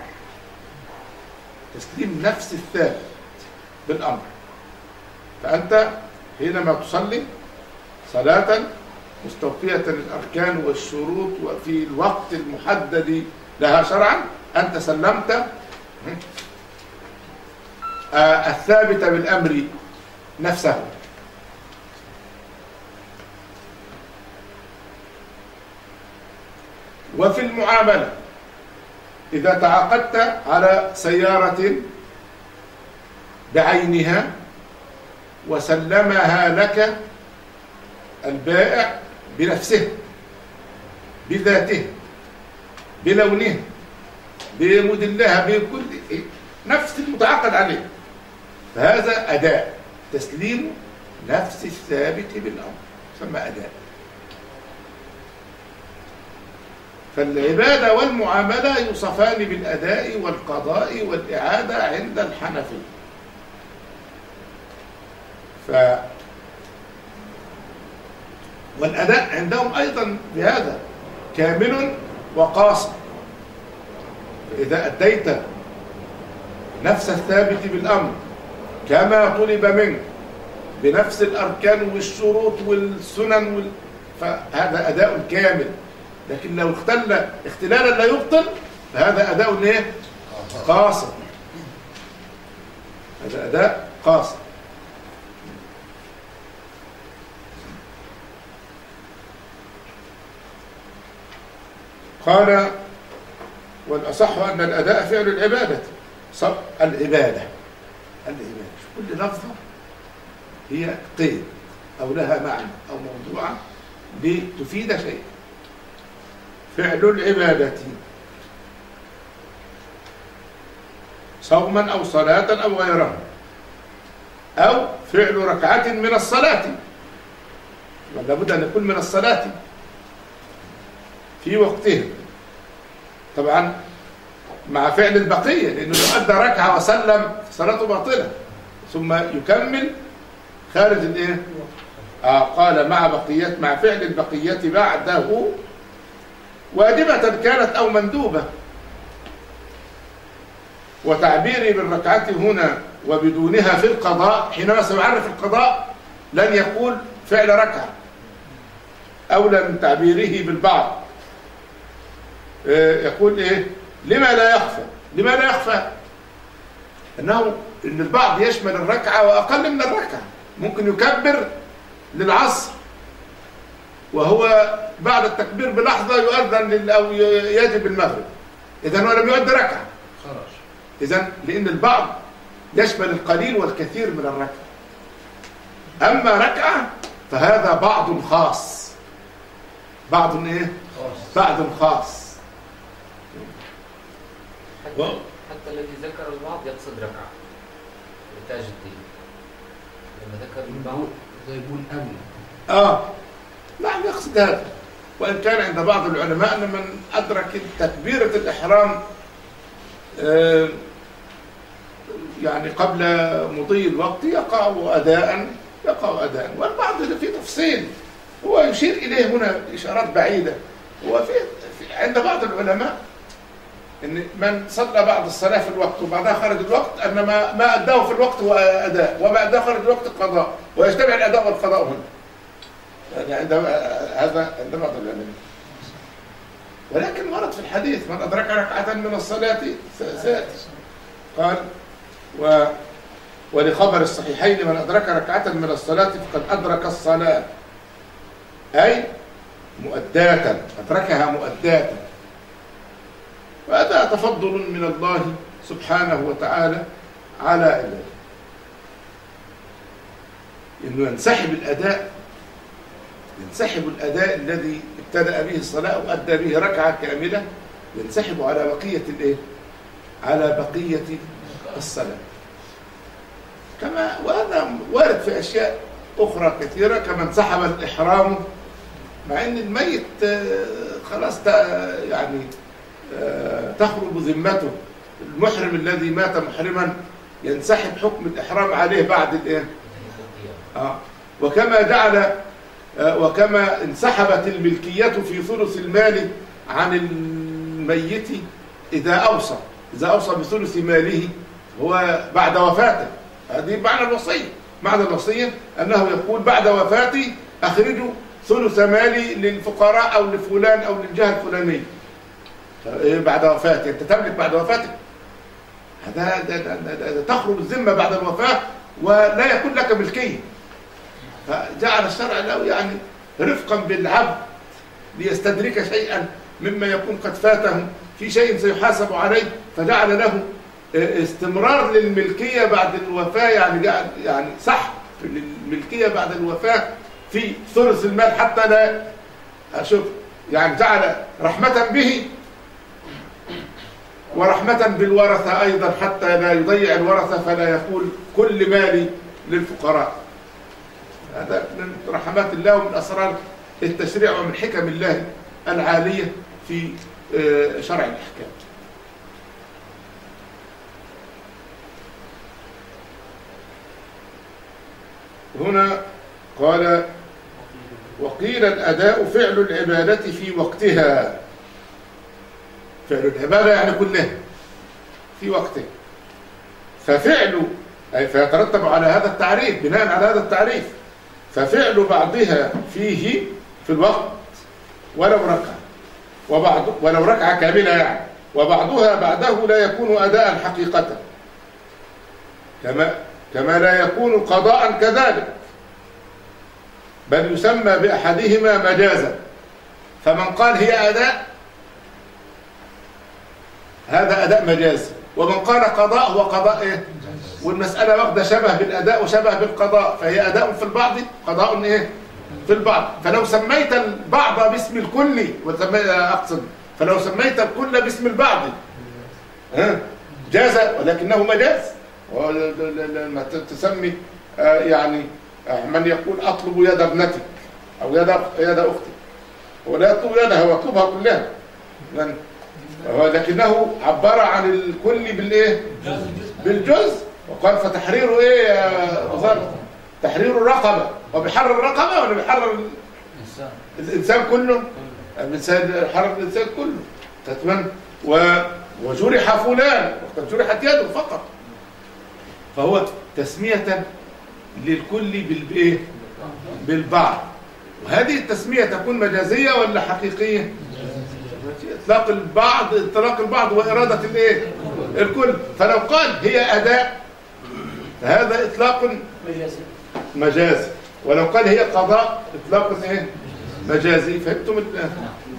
تسليم نفس الثابت بالأمر. فأنت حينما تصلي صلاة مستوفية الأركان والشروط وفي الوقت المحدد لها شرعا، أنت سلمت الثابت بالأمر نفسه. وفي المعاملة إذا تعاقدت على سيارة بعينها وسلمها لك البائع بنفسه بذاته بلونها بموديلها بكل نفس المتعاقد عليه، فهذا أداء، تسليم نفس الثابت بالأمر يسمى أداء. فالعبادة والمعاملة يوصفان بالأداء والقضاء والإعادة عند الحنفية. ف والأداء عندهم أيضا بهذا كامل وقاصر. فإذا أديت نفس الثابت بالأمر كما طلب منك بنفس الأركان والشروط والسنن وال... فهذا أداء كامل. لكن لو اختل اختلالا لا يبطل فهذا أداء ايه؟ قاصر. هذا أداء قاصر. قال والأصح أن الأداء فعل العبادة. صب العبادة العبادة كل لفظة هي قيد أو لها معنى أو موضوعة لتفيد شيء. فعل العبادة صوما أو صلاة أو غيرها، أو فعل ركعة من الصلاة، ولا بد أن يكون من الصلاة في وقته طبعا مع فعل البقية، لأنه لو أدى ركعة وسلم صلاته باطلة ثم يكمل خارج الإيه؟ آه قال مع بقية مع فعل البقية بعده واجبة كانت أو مندوبة. وتعبيري بالركعة هنا وبدونها في القضاء حينما سيعرف القضاء لن يقول فعل ركعة، أولى من تعبيره بالبعض. يقول إيه؟ لما لا يخفى؟ لما لا يخفى؟ أنه إن البعض يشمل الركعة وأقل من الركعة، ممكن يكبر للعصر وهو بعد التكبير بلحظة يؤذن أو يجب المغرب، إذن هو لم يؤدي ركعة خرج. إذن لأن البعض يشمل القليل والكثير من الركعة، أما ركعة فهذا بعض خاص. بعض إيه؟ خاص. بعض خاص. حتى, حتى الذي ذكر البعض يقصد ركعة لتاج الدين لما ذكر البعض يقول أمن. آه نعم يقصد هذا. وإن كان عند بعض العلماء أن من أدرك تكبيرة الإحرام آه يعني قبل مضي الوقت يقع أداء يقع أداء. والبعض في تفصيل هو يشير إليه هنا إشارات بعيدة. هو في عند بعض العلماء إن من صلى بعض الصلاة في الوقت وبعدها خرج الوقت أن ما ما أداه في الوقت هو أداء وما أداه خرج الوقت قضاء، ويجتمع الأداء والقضاء هنا. يعني عندما هذا عند بعض العلماء. ولكن ورد في الحديث من أدرك ركعة من الصلاة سيأتي. قال و ولخبر الصحيحين من أدرك ركعة من الصلاة فقد أدرك الصلاة، أي مؤداة، أدركها مؤداة. وهذا تفضل من الله سبحانه وتعالى على عباده، إنه ينسحب الأداء ينسحب الأداء الذي ابتدأ به الصلاة وأدى به ركعة كاملة، ينسحب على بقية الإيه؟ على بقية الصلاة. كما وهذا وارد في أشياء أخرى كثيرة، كما انسحب الإحرام مع أن الميت خلاص يعني تخرج ذمته. المحرم الذي مات محرما ينسحب حكم الإحرام عليه بعد الإيه؟ آه. وكما جعل وكما انسحبت الملكية في ثلث المال عن الميت إذا أوصى إذا أوصى بثلث ماله هو بعد وفاته. هذه معنى الوصية. معنى الوصية أنه يقول بعد وفاتي أخرجوا ثلث مالي للفقراء أو لفلان أو للجهة الفلانية. بعد وفاتي أنت تملك بعد وفاتك، هذا تخرج الذمة بعد الوفاة ولا يكون لك ملكية. فجعل الشرع له يعني رفقا بالعبد ليستدرك شيئا مما يكون قد فاته في شيء سيحاسب عليه، فجعل له استمرار للملكية بعد الوفاة، يعني يعني صح للملكية بعد الوفاة في ثلث المال حتى لا أشوف يعني جعل رحمة به ورحمة بالورثة أيضا حتى لا يضيع الورثة فلا يقول كل مالي للفقراء. هذا من رحمات الله ومن أسرار التشريع ومن حكم الله العالية في شرع الأحكام. هنا قال وقيل الأداء فعل العبادة في وقتها. فعل العبادة يعني كلها في وقته، ففعل أي فيترتب على هذا التعريف بناء على هذا التعريف، ففعل بعضها فيه في الوقت ولو ركعة وبعض ولو ركعة كاملة يعني، وبعضها بعده لا يكون أداء حقيقة، كما كما لا يكون قضاء كذلك، بل يسمى بأحدهما مجازا. فمن قال هي أداء هذا أداء مجازي، ومن قال قضاء هو قضاء إيه؟ والمسألة واخدة شبه بالأداء وشبه بالقضاء، فهي أداء في البعض قضاء إيه؟ في البعض. فلو سميت البعض باسم الكل أقصد فلو سميت الكل باسم البعض جاز، ولكنه مجاز. لما تسمي يعني من يقول أطلب يد ابنتك أو يد يد أختك، ولا يطلب يدها هو يطلبها كلها، لكنه عبر عن الكل بالإيه؟ بالجزء، وقال فتحرير إيه يا وزارة؟ تحرير الرقبة. وبحرر الرقبة ولا بحرر الإنسان كله؟ الإنسان حرر الإنسان كله تتمنى. وجرح فلان وقد جرحت يده فقط، فهو تسمية للكل بالإيه؟ بالبعض. وهذه التسمية تكون مجازية ولا حقيقية؟ إطلاق البعض إطلاق البعض وإرادة الإيه؟ الكل. فلو قال هي أداء فهذا إطلاق مجازي، ولو قال هي قضاء إطلاق إيه؟ مجازي. فهمتم الآن؟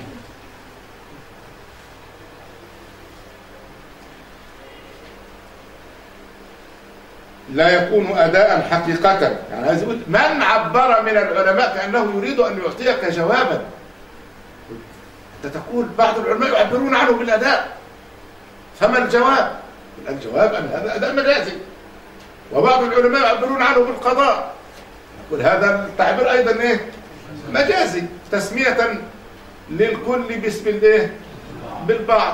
لا يكون أداء حقيقة. يعني عايز يقول من عبر من العلماء كأنه يريد أن يعطيك جوابا. أنت تقول بعض العلماء يعبرون عنه بالأداء، فما الجواب؟ الجواب أن هذا أداء مجازي. وبعض العلماء يعبرون عنه بالقضاء، نقول هذا التعبير أيضا إيه؟ مجازي، تسمية للكل باسم الإيه؟ بالبعض.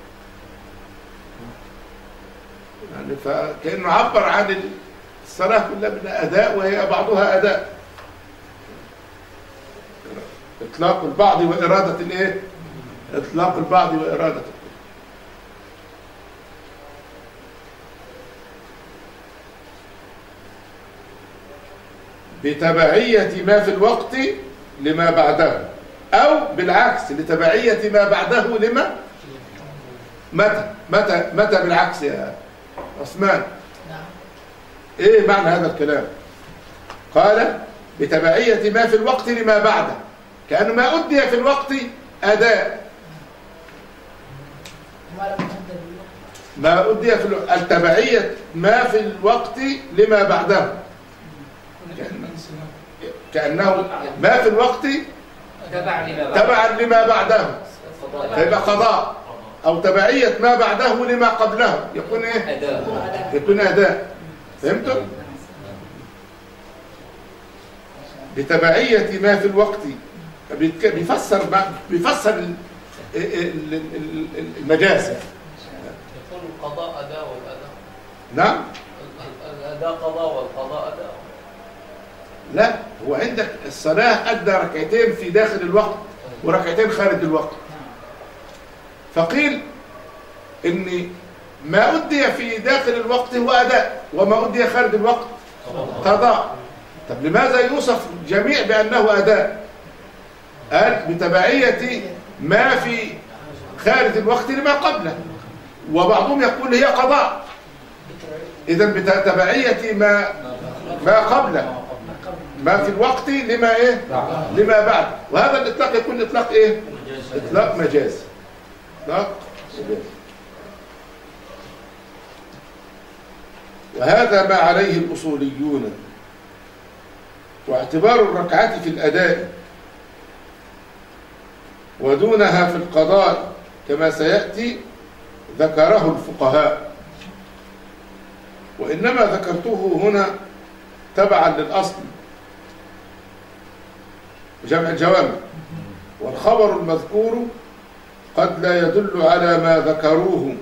يعني فكأنه عبر عن الصلاة كلها منها أداء وهي بعضها أداء. إطلاق البعض وإرادة الإيه؟ إطلاق البعض وإرادة الكل. بتبعية ما في الوقت لما بعده، أو بالعكس لتبعية ما بعده لما متى متى متى بالعكس يا عثمان. ايه معنى هذا الكلام؟ قال بتبعية ما في الوقت لما بعده، كأن ما أدي في الوقت أداء، ما أدي في الوقت التبعية ما في الوقت لما بعده، كأنه ما في الوقت تبعا لما بعده فيبقى قضاء، أو تبعية ما بعده لما قبله يكون إيه؟ أداء. يكون أداء. فهمتم؟ بتبعية ما في الوقت بيفسر بيفسر المجاز. يكون القضاء أداء والأداء. نعم. الأداء قضاء والقضاء أداء. لا، هو عندك الصلاة أدى ركعتين في داخل الوقت وركعتين خارج الوقت. فقيل إن ما أدي في داخل الوقت هو أداء، وما أدي خارج الوقت قضاء. طب لماذا يوصف الجميع بأنه أداء؟ قال بتبعية ما في خارج الوقت لما قبله، وبعضهم يقول هي قضاء. إذن بتبعية ما ما قبله ما في الوقت لما إيه؟ لما بعد. وهذا الإطلاق يكون إطلاق إيه؟ إطلاق مجاز. إطلاق مجاز. وهذا ما عليه الأصوليون. واعتبار الركعة في الأداء ودونها في القضاء كما سيأتي ذكره الفقهاء، وإنما ذكرته هنا تبعا للأصل جمع الجوامع. والخبر المذكور قد لا يدل على ما ذكروه،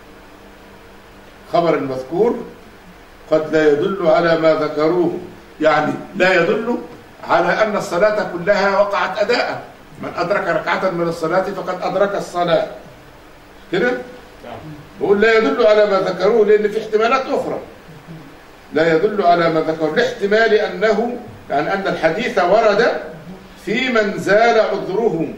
خبر المذكور قد لا يدل على ما ذكروه، يعني لا يدل على أن الصلاة كلها وقعت أداء. من أدرك ركعة من الصلاة فقد أدرك الصلاة كده. بقول لا يدل على ما ذكروه لأن في احتمالات أخرى. لا يدل على ما ذكروه لاحتمال أنه يعني أن الحديث ورد في من زال عذره.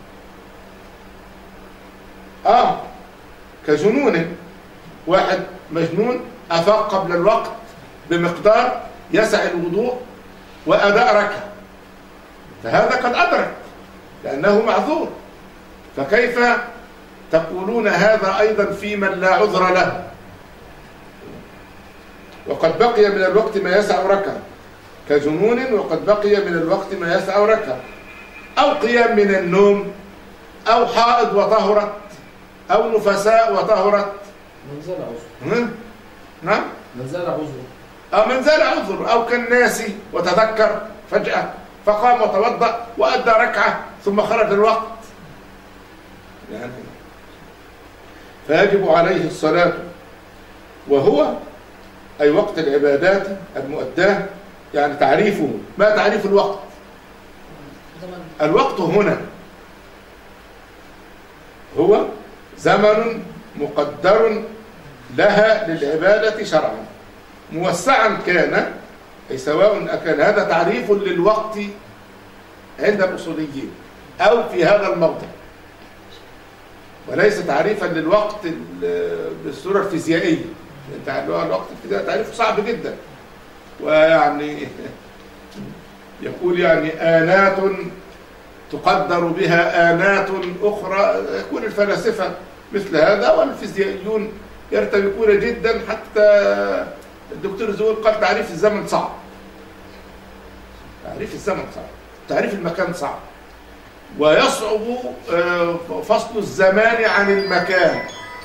آه كجنون، واحد مجنون أفاق قبل الوقت بمقدار يسع الوضوء وأداء ركعة، فهذا قد أدرك لأنه معذور. فكيف تقولون هذا أيضا في من لا عذر له وقد بقي من الوقت ما يسع ركعة، كجنون وقد بقي من الوقت ما يسع ركعة، أو قيام من النوم، أو حائض وطهرت، أو نفساء وطهرت. من زال عذر. نعم. من زال عذر. أو من زال عذر، أو كان ناسي وتذكر فجأة فقام وتوضأ وأدى ركعة ثم خرج الوقت يعني. فيجب عليه الصلاة، وهو أي وقت العبادات المؤداة. يعني تعريفه، ما تعريف الوقت؟ الوقت هنا هو زمن مقدر لها للعبادة شرعا، موسعا كان، أي سواء أكان هذا تعريف للوقت عند الأصوليين أو في هذا الموضع، وليس تعريفا للوقت بالصورة الفيزيائية. الوقت الفيزيائي تعريفه صعب جدا، ويعني يقول يعني آنات تقدر بها آنات أخرى. يكون الفلاسفة مثل هذا والفيزيائيون يرتبكون جدا، حتى الدكتور زول قال تعريف الزمن صعب، تعريف الزمن صعب، تعريف المكان صعب، ويصعب فصل الزمان عن المكان،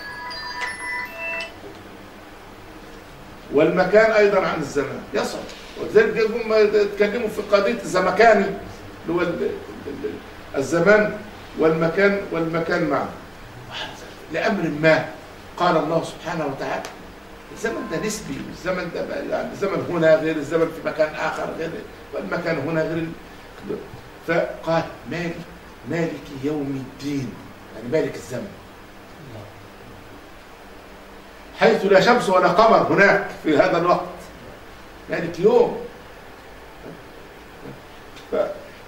والمكان أيضا عن الزمان يصعب. ولذلك هم يتكلموا في قضية الزمكاني اللي هو الزمان والمكان والمكان معا. لأمر ما قال الله سبحانه وتعالى الزمن ده نسبي، الزمن ده يعني الزمن هنا غير الزمن في مكان آخر غير، والمكان هنا غير. فقال مالك مالك يوم الدين، يعني مالك الزمن، حيث لا شمس ولا قمر هناك في هذا الوقت، مالك يوم. ف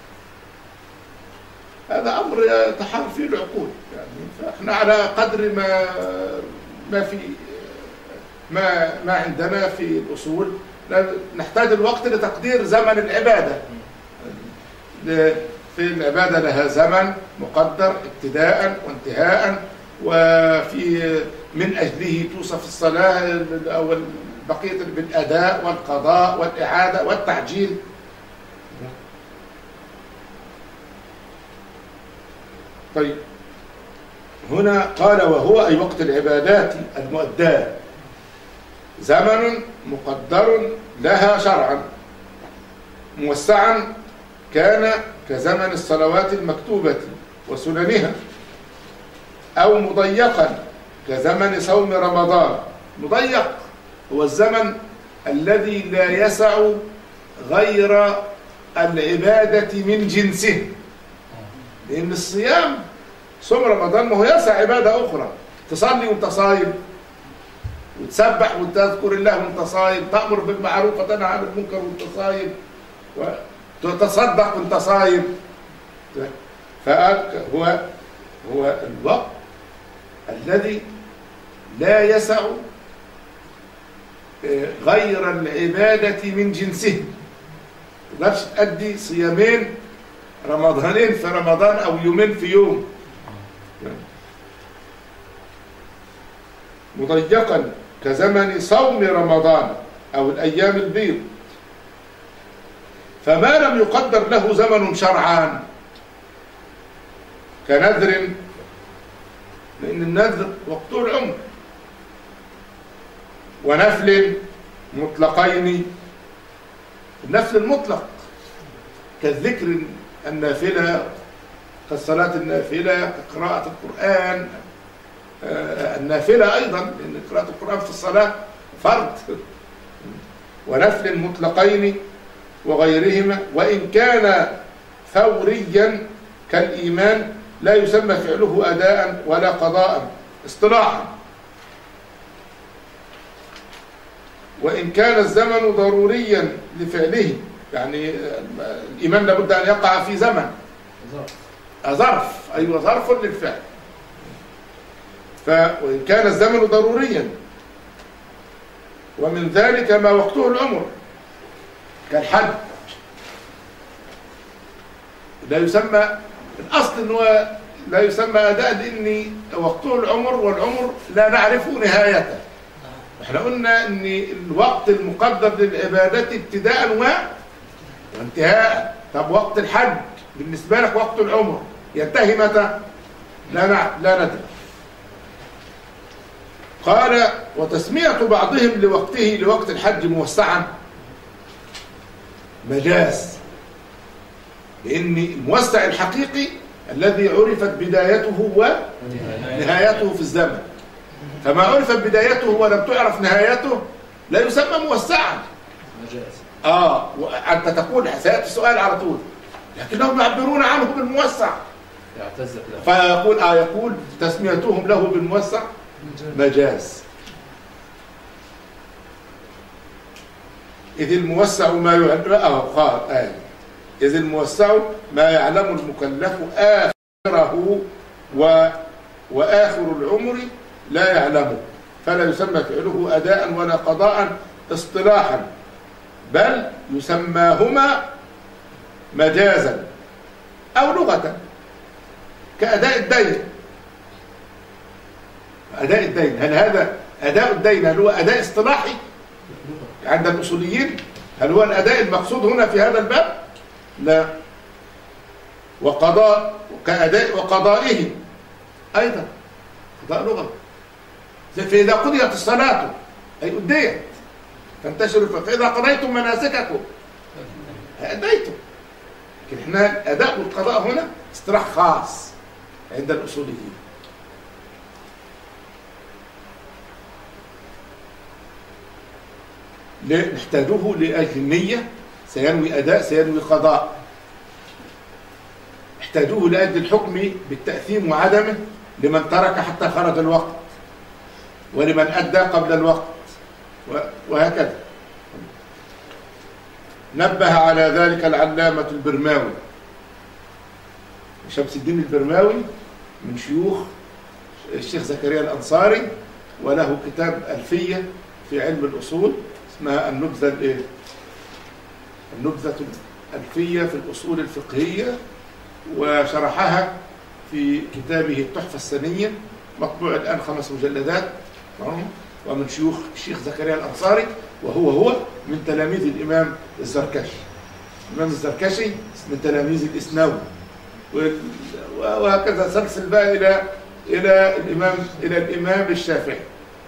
هذا أمر يتحار فيه العقول يعني. فإحنا على قدر ما ما في ما ما عندنا في الأصول نحتاج الوقت لتقدير زمن العبادة. في العبادة لها زمن مقدر ابتداء وانتهاء، وفي من أجله توصف الصلاة أو بقية بالأداء والقضاء والإعادة والتعجيل. طيب هنا قال وهو أي وقت العبادات المؤداة زمن مقدر لها شرعا موسعا كان كزمن الصلوات المكتوبة وسننها، أو مضيقا كزمن صوم رمضان. مضيق هو الزمن الذي لا يسع غير العبادة من جنسه، لأن الصيام صوم رمضان ما هو يسع عبادة أخرى، تصلي وانت صايم، وتسبح وتذكر الله وانت صايم، تأمر بالمعروف وتنهى عن المنكر وانت صايم، وتتصدق وانت صايم. فهو هو الوقت الذي لا يسع غير العبادة من جنسه. ما تقدرش تأدي صيامين رمضانين في رمضان أو يومين في يوم. مضيقا كزمن صوم رمضان أو الأيام البيض، فما لم يقدر له زمن شرعان كنذر، لأن النذر وقته العمر، ونفل مطلقين. النفل المطلق كالذكر النافلة، كالصلاة النافلة، كقراءة القرآن النافلة أيضا، لأن قراءة القرآن في الصلاة فرض. ونفل مطلقين وغيرهما، وإن كان فوريا كالإيمان لا يسمى فعله أداء ولا قضاء اصطلاحا. وإن كان الزمن ضروريا لفعله، يعني الإيمان لابد أن يقع في زمن ظرف، أيوة ظرف للفعل. وإن كان الزمن ضروريا، ومن ذلك ما وقته العمر كالحج، لا يسمى الأصل أنه لا يسمى أداء لأن وقته العمر، والعمر لا نعرف نهايته. احنا قلنا أن الوقت المقدر للعبادات ابتداء وانتهاء. طب وقت الحج بالنسبة لك وقت العمر ينتهي متى؟ لا نعرف، لا ندري. قال وتسمية بعضهم لوقته لوقت الحج موسعا مجاز، لأن الموسع الحقيقي الذي عرفت بدايته ونهايته في الزمن، فما عرفت بدايته ولم تعرف نهايته لا يسمى موسعا. مجاز. آه أنت تقول سيأتي السؤال على طول، لكنهم يعبرون عنه بالموسع، يعتز له، فيقول آه يقول تسميتهم له بالموسع مجاز. إذ الموسع ما يعلم آه قال آه إذ الموسع ما يعلم المكلف آخره و وآخر العمر لا يعلمه، فلا يسمى فعله أداء ولا قضاء اصطلاحا، بل يسماهما مجازا أو لغة كأداء الدين. أداء الدين، هل هذا أداء الدين هل هو أداء اصطلاحي عند الأصوليين؟ هل هو الأداء المقصود هنا في هذا الباب؟ لا. وقضاء كأداء وقضائه أيضا قضاء لغة، فإذا قضيت الصلاة أي أديت فانتشروا، فإذا قضيتم مناسككم أديتم. لكن احنا الأداء والقضاء هنا اصطلاح خاص عند الأصوليين. نحتاجه لأجل النية، سينوي أداء سينوي قضاء. نحتاجه لأجل الحكم بالتأثيم وعدمه لمن ترك حتى خرج الوقت، ولمن أدى قبل الوقت، وهكذا. نبه على ذلك العلامة البرماوي، شمس الدين البرماوي من شيوخ الشيخ زكريا الأنصاري، وله كتاب ألفية في علم الأصول اسمها النبذة الإيه؟ النبذة الألفية في الأصول الفقهية وشرحها في كتابه التحفة السنية، مطبوع الآن خمس مجلدات، ومن شيوخ الشيخ زكريا الأنصاري، وهو هو من تلاميذ الإمام الزركشي. الإمام الزركشي من تلاميذ الإسناوي، وهكذا سلسل بقى إلى إلى الإمام إلى الإمام الشافعي.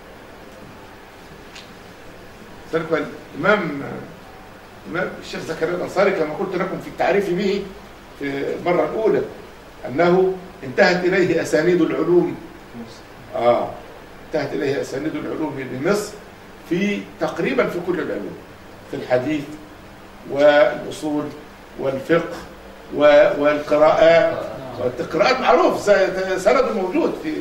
الإمام الإمام الشيخ زكريا الأنصاري كما قلت لكم في التعريف به في المرة الأولى أنه انتهت إليه أسانيد العلوم آه انتهت إليه أسانيد العلوم بمصر في تقريبا في كل العلوم، في الحديث والأصول والفقه والقراءات. القراءات معروف سند موجود في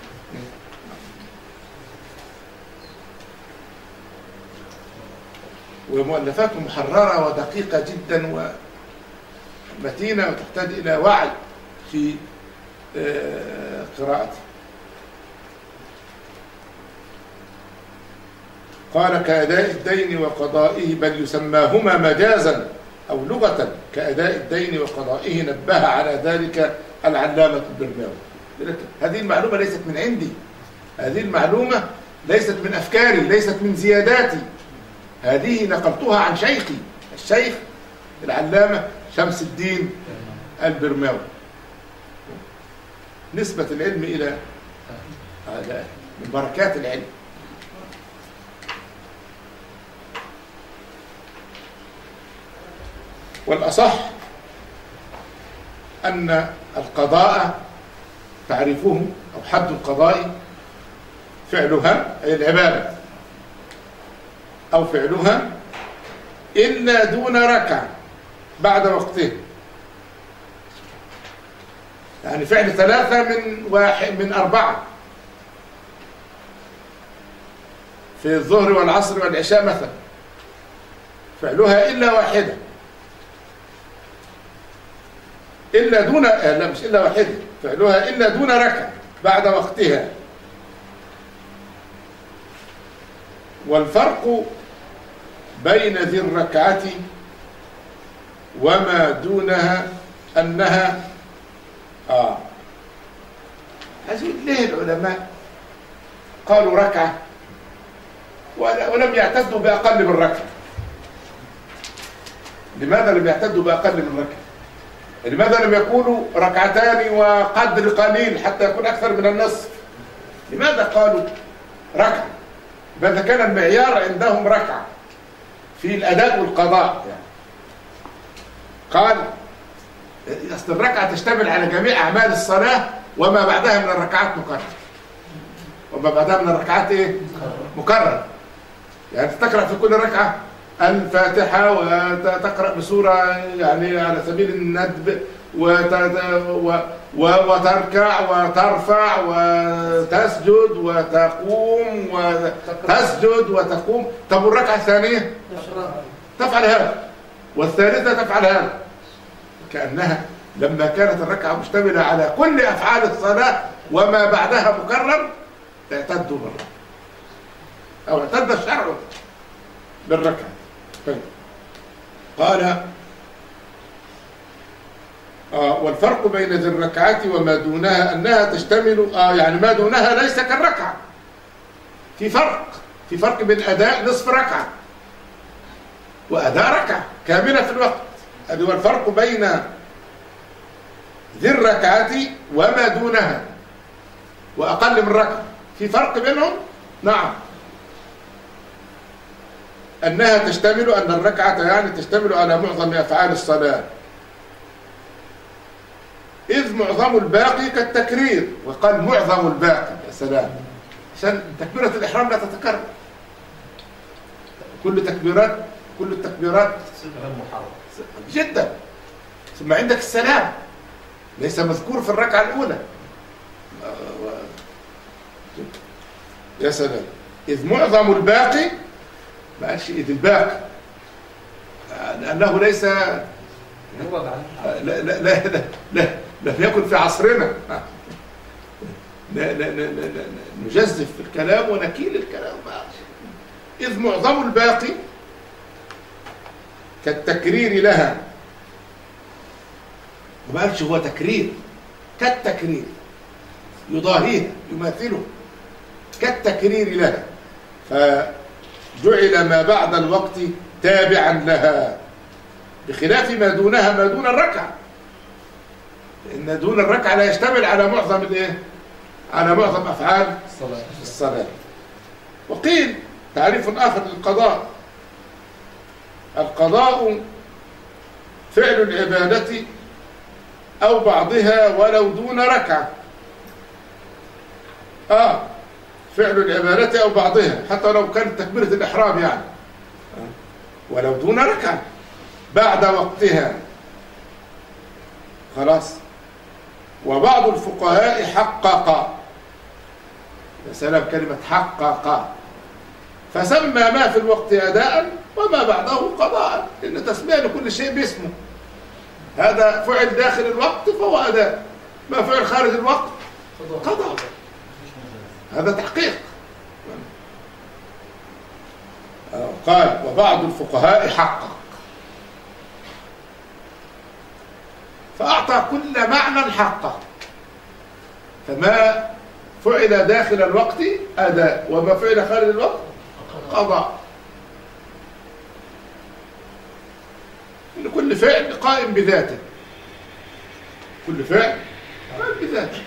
ومؤلفاته محررة ودقيقة جدا ومتينة وتحتاج إلى وعي في قراءته. قال كأداء الدين وقضائه، بل يسماهما مجازا أو لغة كأداء الدين وقضائه، نبه على ذلك العلامة البرماوي. هذه المعلومة ليست من عندي، هذه المعلومة ليست من أفكاري، ليست من زياداتي، هذه نقلتها عن شيخي الشيخ العلامة شمس الدين البرماوي. نسبة العلم إلى من بركات العلم. والأصح أن القضاء تعريفه أو حد القضاء فعلها أي العبادة أو فعلها إلا دون ركعة بعد وقته، يعني فعل ثلاثة من واحد من أربعة في الظهر والعصر والعشاء مثلا، فعلها إلا واحدة، إلا دون لا مش إلا واحدة، فعلها إلا دون ركعة بعد وقتها. والفرق بين ذي الركعة وما دونها أنها آه ليه العلماء قالوا ركعة ولم يعتدوا بأقل من ركعة؟ لماذا لم يعتدوا بأقل من ركعة؟ لماذا لم يقولوا ركعتان وقدر قليل حتى يكون أكثر من النصف؟ لماذا قالوا ركعة؟ ماذا كان المعيار عندهم ركعة في الأداء والقضاء؟ يعني قال أصل الركعة تشتمل على جميع أعمال الصلاة وما بعدها من الركعات مكرر، وما بعدها من الركعات إيه؟ مكرر. يعني تقرأ في كل ركعة الفاتحة وتقرأ بسورة يعني على سبيل الندب وتركع وترفع وتسجد وتقوم وتسجد وتقوم. طب والركعة الثانية تفعل هذا والثالثة تفعل هذا، كأنها لما كانت الركعة مشتملة على كل أفعال الصلاة وما بعدها مكرر اعتدوا بالركعة أو اعتد الشرع بالركعة. طيب قال آه والفرق بين ذي الركعات وما دونها أنها تشتمل آه يعني ما دونها ليس كالركعة، في فرق في فرق بين أداء نصف ركعة وأداء ركعة كاملة في الوقت. هذا هو الفرق بين ذي الركعات وما دونها وأقل من ركعة، في فرق بينهم. نعم، أنها تشتمل أن الركعة يعني تشتمل على معظم أفعال الصلاة، إذ معظم الباقي كالتكرير. وقال معظم الباقي، يا سلام، عشان تكبيرة الإحرام لا تتكرر، كل تكبيرات كل التكبيرات جدا. ثم عندك السلام ليس مذكور في الركعة الأولى. يا سلام، إذ معظم الباقي، ما قالش إذ الباقي لأنه ليس لا لا لا لا, لا لم يكن في عصرنا. لا لا لا لا نجزف في الكلام ونكيل الكلام. إذ معظم الباقي كالتكرير لها وما قالش هو تكرير، كالتكرير يضاهيها يماثله كالتكرير لها، فجعل ما بعد الوقت تابعا لها، بخلاف ما دونها، ما دون الركعة، لأن دون الركعة لا يشتمل على معظم الايه؟ على معظم أفعال الصلاة. الصلاة. وقيل تعريف آخر للقضاء: القضاء فعل العبادة أو بعضها ولو دون ركعة. آه فعل العبادة أو بعضها حتى لو كانت تكبيرة الإحرام يعني، ولو دون ركعة بعد وقتها، خلاص. وبعض الفقهاء حقق، يا سلام كلمة حقق، فسمى ما في الوقت أداء وما بعده قضاء، لأن تسمية لكل شيء باسمه. هذا فعل داخل الوقت فهو أداء، ما فعل خارج الوقت قضاء. هذا تحقيق. قال وبعض الفقهاء حقق، فأعطى كل معنى حقه، فما فعل داخل الوقت أداء وما فعل خارج الوقت قضاء. إن كل فعل قائم بذاته، كل فعل قائم بذاته،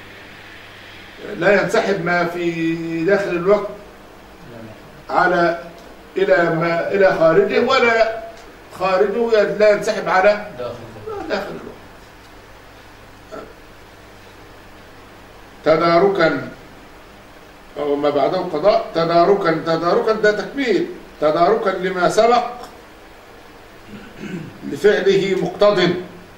لا ينسحب ما في داخل الوقت على إلى ما إلى خارجه، ولا خارجه لا ينسحب على داخل الوقت. تداركا أو ما بعده قضاء، تداركا تداركا ده تكميل، تداركا لما سبق لفعله مقتضٍ،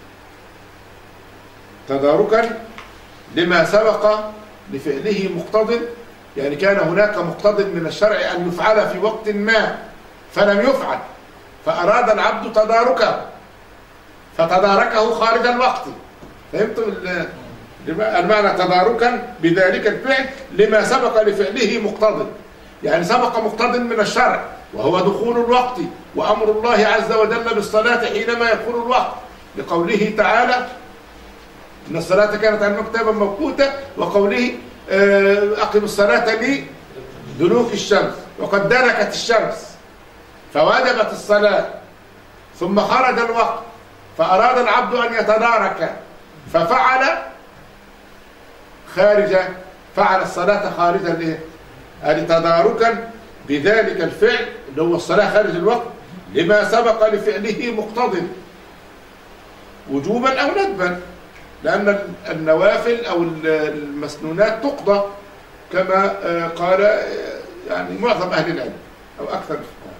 تداركا لما سبق لفعله مقتضٍ، يعني كان هناك مقتضٍ من الشرع أن يفعل في وقت ما فلم يفعل، فأراد العبد تداركه فتداركه خارج الوقت. فهمتم المعنى؟ تداركا بذلك الفعل لما سبق لفعله مقتضٍ، يعني سبق مقتضٍ من الشرع وهو دخول الوقت وأمر الله عز وجل بالصلاة حينما يكون الوقت، لقوله تعالى إن الصلاة كانت على كتابا موقوتا، وقوله أقم الصلاة لدلوك الشمس، وقد دركت الشمس فوجبت الصلاة، ثم خرج الوقت فأراد العبد أن يتدارك ففعل خارج، فعل الصلاة خارج الايه؟ يعني تداركا بذلك الفعل اللي هو الصلاة خارج الوقت لما سبق لفعله مقتضٍ وجوبا أو ندبا، لأن النوافل أو المسنونات تقضى كما قال يعني معظم أهل العلم أو أكثر الفقهاء.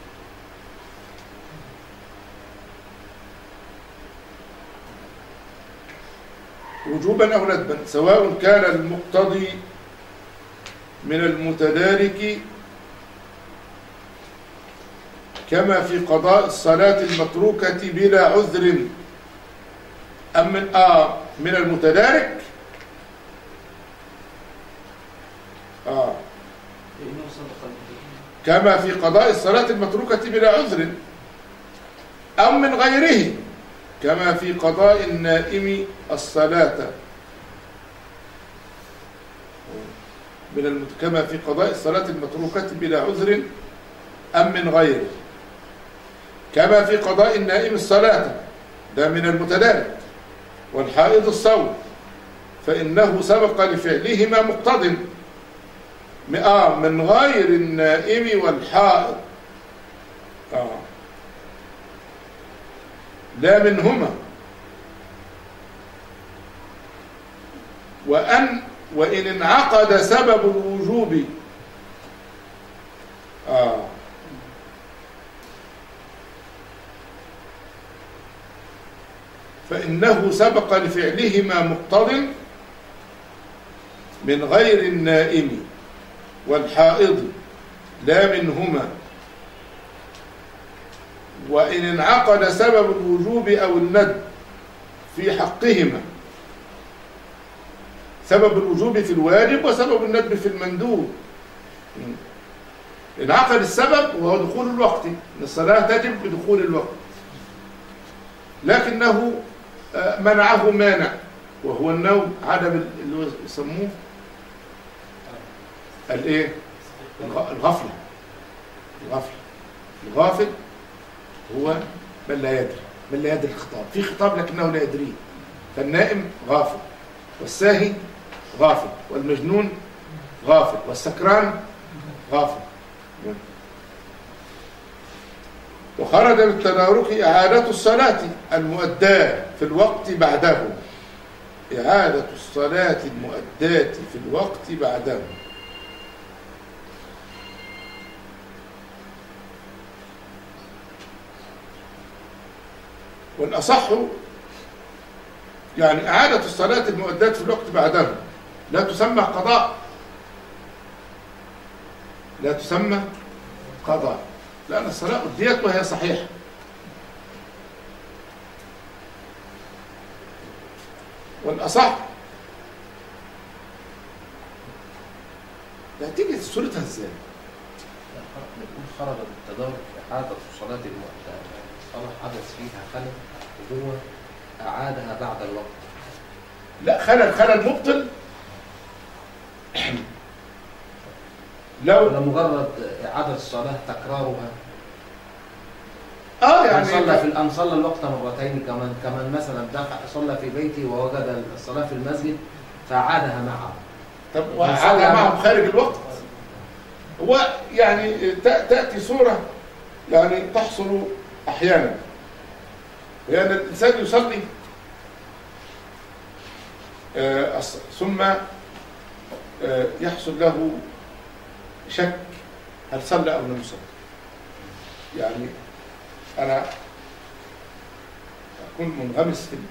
وجوبا أو ندبا، سواء كان المقتضي من المتدارك كما في قضاء الصلاة المتروكة بلا عذر، أم من آه من المتدارك آه كما في قضاء الصلاة المتروكة بلا عذر، أم من غيره كما في قضاء النائم الصلاة، من المت... كما في قضاء الصلاة المتروكة بلا عذر أم من غيره كما في قضاء النائم الصلاة، ده من المتدارك. والحائض الصوم فإنه سبق لفعلهما مقتضٍ آه من غير النائم والحائض آه لا منهما، وأن وإن انعقد سبب الوجوب آه فإنه سبق لفعلهما مقتضٍ من غير النائم والحائض لا منهما، وإن انعقد سبب الوجوب أو الندب في حقهما، سبب الوجوب في الواجب وسبب الندب في المندوب. انعقد السبب وهو دخول الوقت، إن الصلاة تجب بدخول الوقت، لكنه منعه مانع وهو النوم، عدم اللي يسموه الايه؟ الغفلة. الغفلة الغافل هو من لا يدري، من لا يدري الخطاب، في خطاب لكنه لا يدريه، فالنائم غافل، والساهي غافل، والمجنون غافل، والسكران غافل. وخرج بالتدارك إعادة الصلاة المؤداة في الوقت بعده، إعادة الصلاة المؤداة في الوقت بعده. والأصح يعني إعادة الصلاة المؤداة في الوقت بعده لا تسمى قضاء، لا تسمى قضاء، لأن الصلاة أديت وهي صحيحة. والأصح لا تيجي صورتها ازاي؟ نقول خرج بالتدارك إعادة الصلاة المؤداة، صلاة حدث فيها خلل وهو أعادها بعد الوقت. لا، خلل خلل مبطل لو ولا مجرد إعادة الصلاة تكرارها. اه يعني يعني صلى في أن صلى الوقت مرتين، كمان كمان مثلا دخل صلى في بيتي ووجد الصلاة في المسجد فعادها معه. طب وعادها معه خارج الوقت؟ هو يعني تأتي صورة يعني تحصل أحيانا، لأن الإنسان يصلي آه ثم آه يحصل له شك هل صلى أو لم يصلي. يعني أنا أكون منغمس في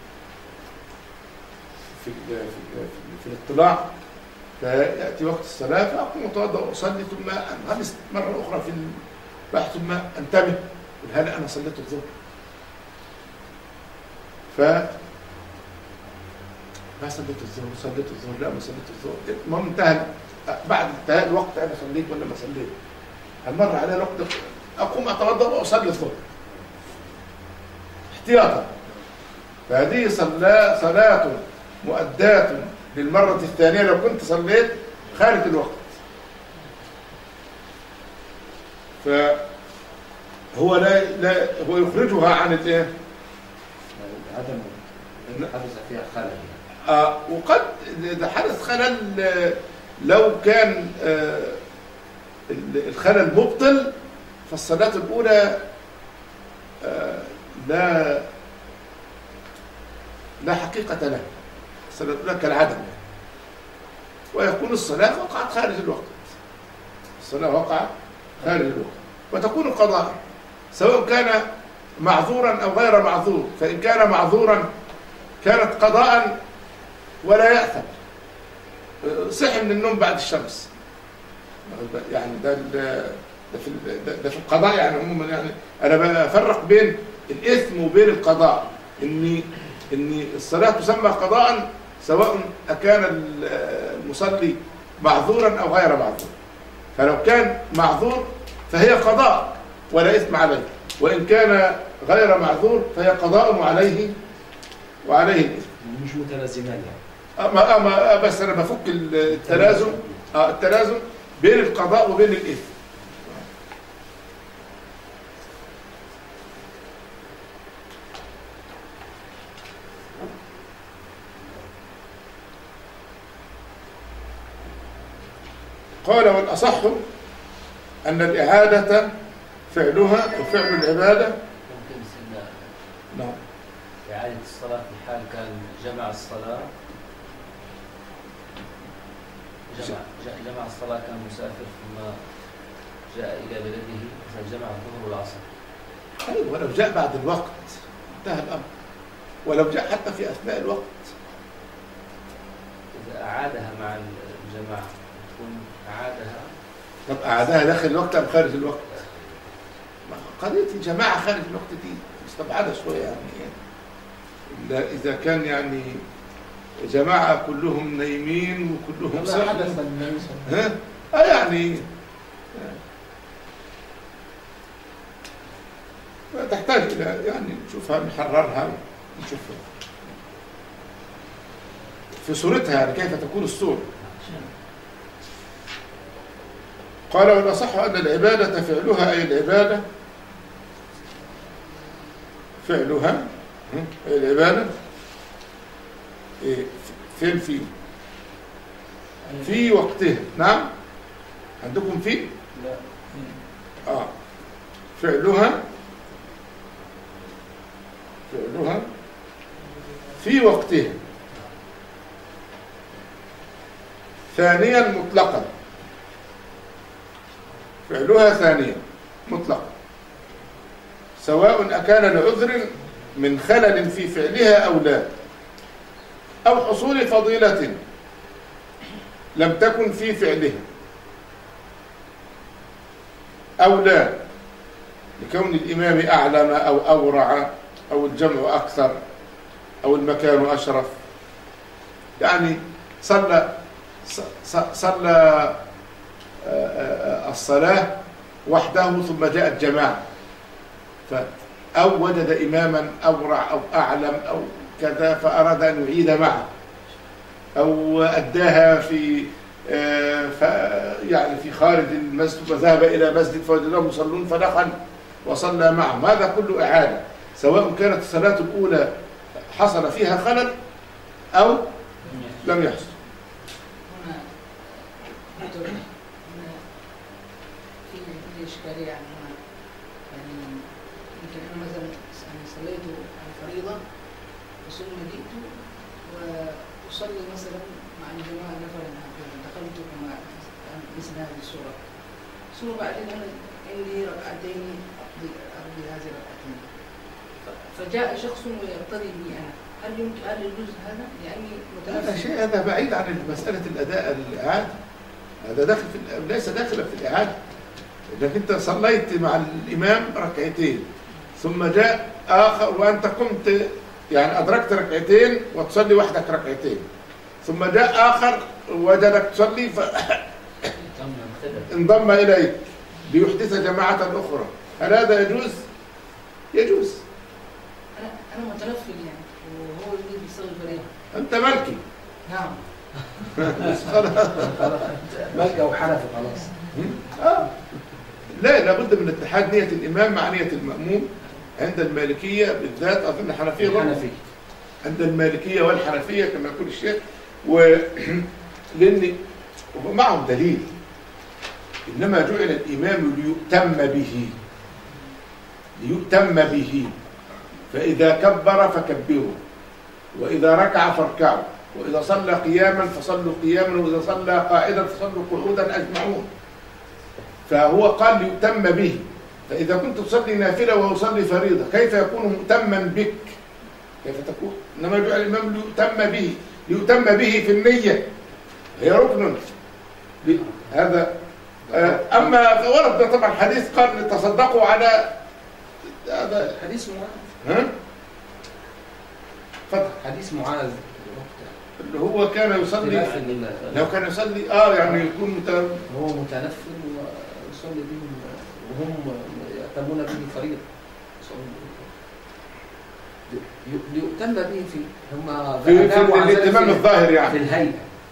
في في, في, في الاطلاع، فيأتي وقت الصلاة فأقوم أتوضأ وأصلي، ثم أنغمس مرة أخرى في البحث، ثم أنتبه هل أنا صليت الظهر؟ ف ما صليت الظهر، صليت الظهر، لا ما صليت الظهر. المهم انتهى، بعد انتهاء الوقت أنا صليت ولا ما صليت؟ هل مر علي الوقت؟ أقوم أتوضأ وأصلي الظهر احتياطا. فهذه صلاة صلاة مؤداة للمرة الثانية لو كنت صليت خارج الوقت. فهو لا لا هو يخرجها عن الايه؟ عدم حدث فيها خلل. آه وقد إذا حدث خلل لو كان آه الخلل مبطل فالصلاة الأولى آه لا لا حقيقة لها، الصلاة الأولى كالعدم، ويكون الصلاة وقعت خارج الوقت، الصلاة وقعت خارج الوقت، وتكون قضاء سواء كان معذورا أو غير معذور. فإن كان معذورا كانت قضاء ولا يأثم، صحي من النوم بعد الشمس، يعني ده ده في ده في القضاء يعني عموما. يعني أنا بفرق بين الإثم وبين القضاء، إني إن الصلاة تسمى قضاء سواء أكان المصلي معذورا أو غير معذور. فلو كان معذور فهي قضاء ولا إثم عليه، وإن كان غير معذور فهي قضاء وعليه وعليه الإثم. مش متلازمان يعني. أما أما بس أنا بفك التلازم آه التلازم بين القضاء وبين الإثم. قال والأصح أن الإعادة فعلها وفعل العبادة. ممكن سنة نعم. إعادة الصلاة في حال كان جمع الصلاة جمع جمع الصلاة كان مسافر ثم جاء إلى بلده فجمع الظهر والعصر. طيب ولو جاء بعد الوقت انتهى الأمر، ولو جاء حتى في أثناء الوقت. إذا أعادها مع الجماعة تكون أعادها. طب أعادها داخل الوقت أم خارج الوقت؟ قضية الجماعة خارج الوقت دي مستبعدة شوية يعني. إلا إذا كان يعني جماعة كلهم نايمين وكلهم لا حدث النبي صلى الله عليه وسلم. ها؟ آه يعني تحتاج إلى يعني نشوفها نحررها ونشوفها. في صورتها، يعني كيف تكون الصورة. قال والأصح أن العبادة فعلها، أي العبادة فعلها أي العبادة إيه فين في في وقتها. نعم عندكم في لا آه فعلها فعلها في وقتها. ثانيا مطلقا، فعلها ثانيا مطلقا، سواء أكان لعذر من خلل في فعلها أو لا، أو حصول فضيلة لم تكن في فعلها أو لا، لكون الإمام أعلم أو أورع أو الجمع أكثر أو المكان أشرف. يعني صلى صلى الصلاة وحده ثم جاءت جماعة، أو وجد إماما أورع أو أعلم أو كذا فأراد أن يعيد معه، أو أداها في يعني في خارج المسجد وذهب إلى مسجد فوجدهم يصلون فدخل وصلى معهم، هذا كله إعادة، سواء كانت الصلاة الأولى حصل فيها خلل أو لم يحصل. هنا دكتور هنا في في إشكالية يعني هنا، يعني يمكن أنا مثلا يعني صليت الفريضة ثم جئت وأصلي مثلا مع الجماعة نفرا هكذا، دخلت كما مثل هذه الصورة، ثم بعدين أنا عندي ركعتين أقضي أقضي هذه الركعتين، فجاء شخص ويقتضي بي أنا، هل يمكن هل يجوز هذا؟ لأني هذا متنفس. شيء هذا بعيد عن مسألة الأداء الإعادة، هذا داخل في ليس داخلا في الإعادة. إذا أنت صليت مع الإمام ركعتين ثم جاء آخر وأنت قمت يعني أدركت ركعتين وتصلي وحدك ركعتين، ثم جاء آخر وجدك تصلي فانضم إليك ليحدث جماعة أخرى، هل هذا يجوز؟ يجوز. أنا أنا متنفل يعني وهو يريد يصلي الفريضة. أنت مالكي. نعم. مالكي أو حنفي خلاص. آه. لا لابد من اتحاد نية الإمام مع نية المأموم عند المالكية بالذات، أظن الحنفية برضه. عند المالكية والحنفية كما يقول الشيخ، و لأن معهم دليل، إنما جعل الإمام ليؤتم به، ليؤتم به، فإذا كبر فكبروا، وإذا ركع فاركعوا، وإذا صلى قياما فصلوا قياما، وإذا صلى قاعدا فصلوا قعودا أجمعون. فهو قال ليؤتم به، فإذا كنت تصلي نافلة ويصلي فريضة كيف يكون مؤتما بك؟ كيف تكون؟ إنما جعل الإمام ليؤتم به، ليؤتم به في النية، هي ركن. هذا أما ورد طبعا حديث قال تصدقوا على هذا حديث معاذ. ها؟ فتح حديث معاذ اللي هو كان يصلي، لو كان يصلي اه يعني يكون مت... هو متنفل ويصلي بهم وهم يأتمون به فريضة، ليؤتم به في هم في, في الائتمام الظاهر يعني في الهيئة.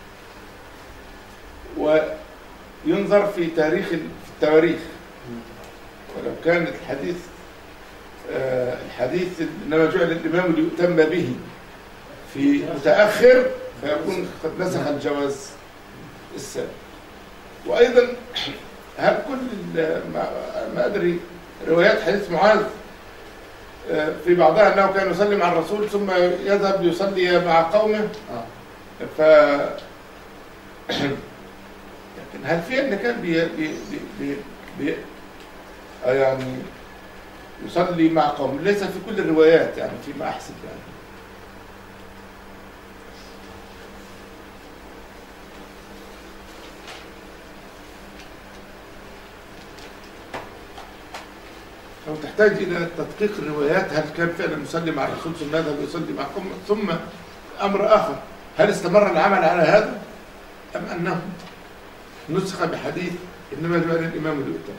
وينظر في تاريخ في التواريخ، ولو كان الحديث آه الحديث انما جعل الامام ليؤتم به في متاخر فيكون قد نسخ الجواز السابق. وايضا هل كل ما, ما ادري روايات حديث معاذ آه في بعضها انه كان يصلي مع الرسول ثم يذهب ليصلي مع قومه، ف لكن هل في ان كان بي بي بي بي يعني يصلي مع قوم؟ ليس في كل الروايات يعني فيما احسب يعني. لو تحتاج الى تدقيق الروايات، هل كان فعلا يصلي مع الرسول ثم يذهب يصلي مع قوم؟ ثم امر اخر، هل استمر العمل على هذا ام انه نسخ بحديث انما جعل الامام ليؤتم؟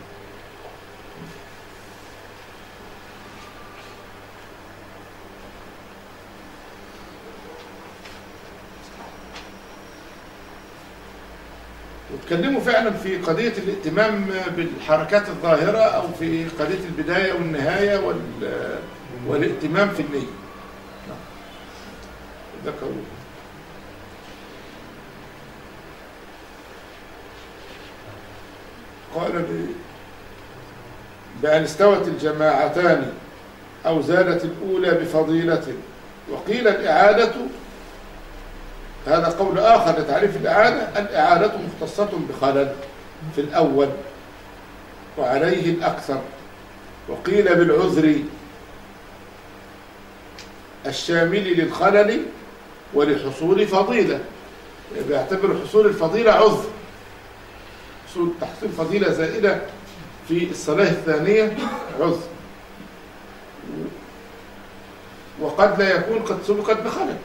وتكلموا فعلا في قضية الاهتمام بالحركات الظاهرة أو في قضية البداية والنهاية وال... والاهتمام في النية. ذكروا قال ب... بأن استوت الجماعتان أو زادت الأولى بفضيلة، وقيل الإعادة، هذا قول آخر لتعريف الإعادة، الإعادة مختصة بخلل في الأول وعليه الأكثر، وقيل بالعذر الشامل للخلل ولحصول فضيلة، بيعتبر حصول الفضيلة عذر، حصول تحصيل فضيلة زائدة في الصلاة الثانية عذر، وقد لا يكون قد سبقت بخلل،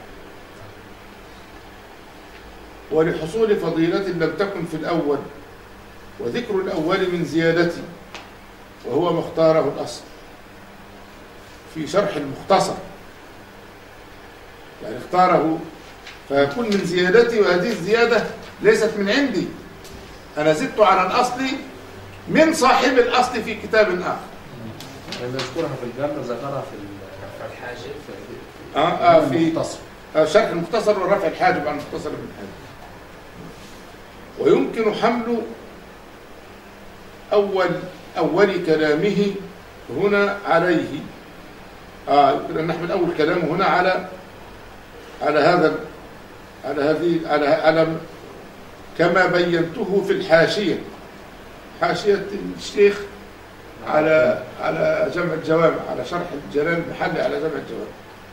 ولحصول فضيلة لم تكن في الأول، وذكر الأول من زيادته وهو مختاره الأصل في شرح المختصر، يعني اختاره فيكون من زيادتي، وهذه الزيادة ليست من عندي، أنا زدت على الأصل من صاحب الأصل في كتاب آخر. يعني نذكرها في الجامع ذكرها في الحاجة آه آه في المختصر، آه شرح المختصر ورفع الحاجب عن المختصر من الحاجب. ويمكن حمل أول أول كلامه هنا عليه، آه يمكن أن نحمل أول كلامه هنا على على هذا على هذه على على كما بينته في الحاشية، حاشية الشيخ على على جمع الجوامع، على شرح الجلال المحلي على جمع الجوامع.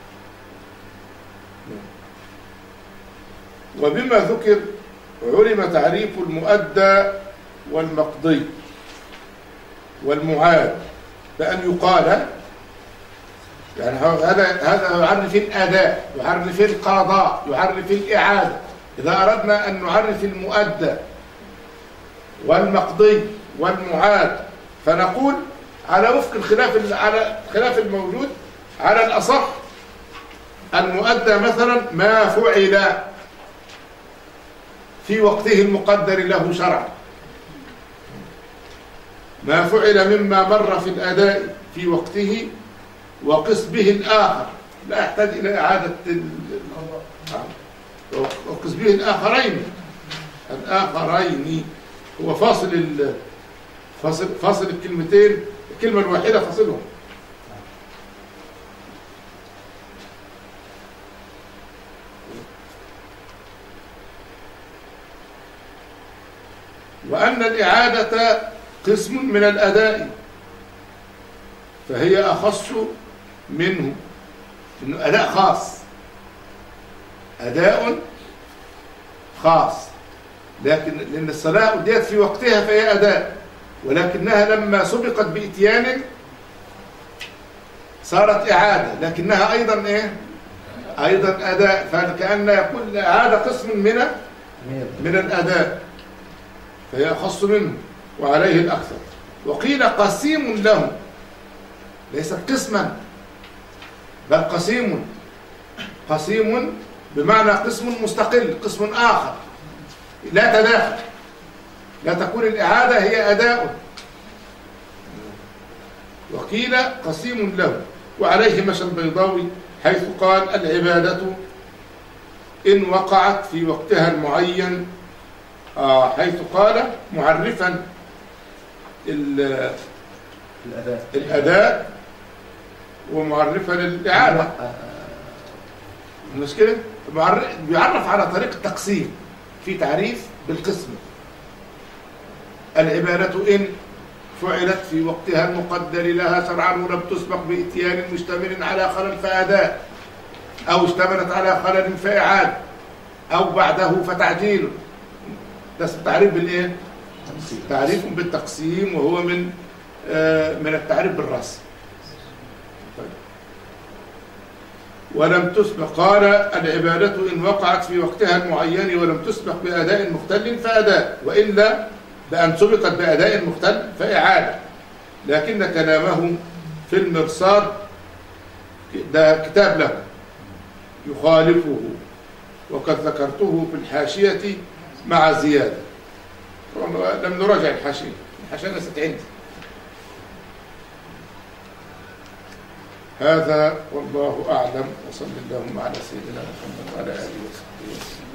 وبما ذكر علم تعريف المؤدى والمقضي والمعاد بأن يقال، يعني هذا هذا يعرف الأداء، يعرف القضاء، يعرف الإعادة. إذا أردنا أن نعرف المؤدى والمقضي والمعاد فنقول على وفق الخلاف على خلاف الموجود، على الأصح المؤدى مثلا ما فعل في وقته المقدر له شرعا، ما فعل مما مر في الأداء في وقته وقس به الآخر، لا يحتاج إلى إعادة وقس به الآخرين الآخرين هو فاصل ال... فاصل فاصل الكلمتين، الكلمة الواحدة فاصلهم. وأن الإعادة قسم من الأداء فهي أخص منه، إنه أداء خاص، أداء خاص، لكن لأن الصلاة أديت في وقتها فهي أداء، ولكنها لما سبقت بإتيان صارت إعادة، لكنها أيضا إيه؟ أيضا أداء، فكأن يقول الإعادة قسم من من الأداء فهي أخص منه وعليه الأكثر. وقيل قسيم له، ليست قسما بل قسيم، قسيم بمعنى قسم مستقل، قسم آخر لا تداخل، لا تكون الإعادة هي أداء. وقيل قسيم له، وعليه مشى البيضاوي حيث قال العبادة إن وقعت في وقتها المعين، آه حيث قال معرفا الأداء, الأداء ومعرفا للإعادة، مش كده؟ بيعرف على طريق التقسيم في تعريف بالقسم. العبادة إن فعلت في وقتها المقدر لها شرعا ولم تسبق بإتيان مشتمل على خلل فأداء، أو اشتملت على خلل فإعادة، أو بعده فتعجيل. ده تعريف بالإيه؟ تعريف بالتقسيم، وهو من آه من التعريف بالرسم. ولم تسبق، قال العبادة إن وقعت في وقتها المعين ولم تسبق بأداء مختل فأداء، وإلا بأن سبقت بأداء مختل فإعادة. لكن كلامه في المرصاد ده كتاب له يخالفه، وقد ذكرته في الحاشية مع زيادة. طبعا لم نراجع الحاشية، الحاشية ليست عندي. هذا والله أعلم، وصلى اللهم على سيدنا محمد وعلى آله وصحبه وسلم.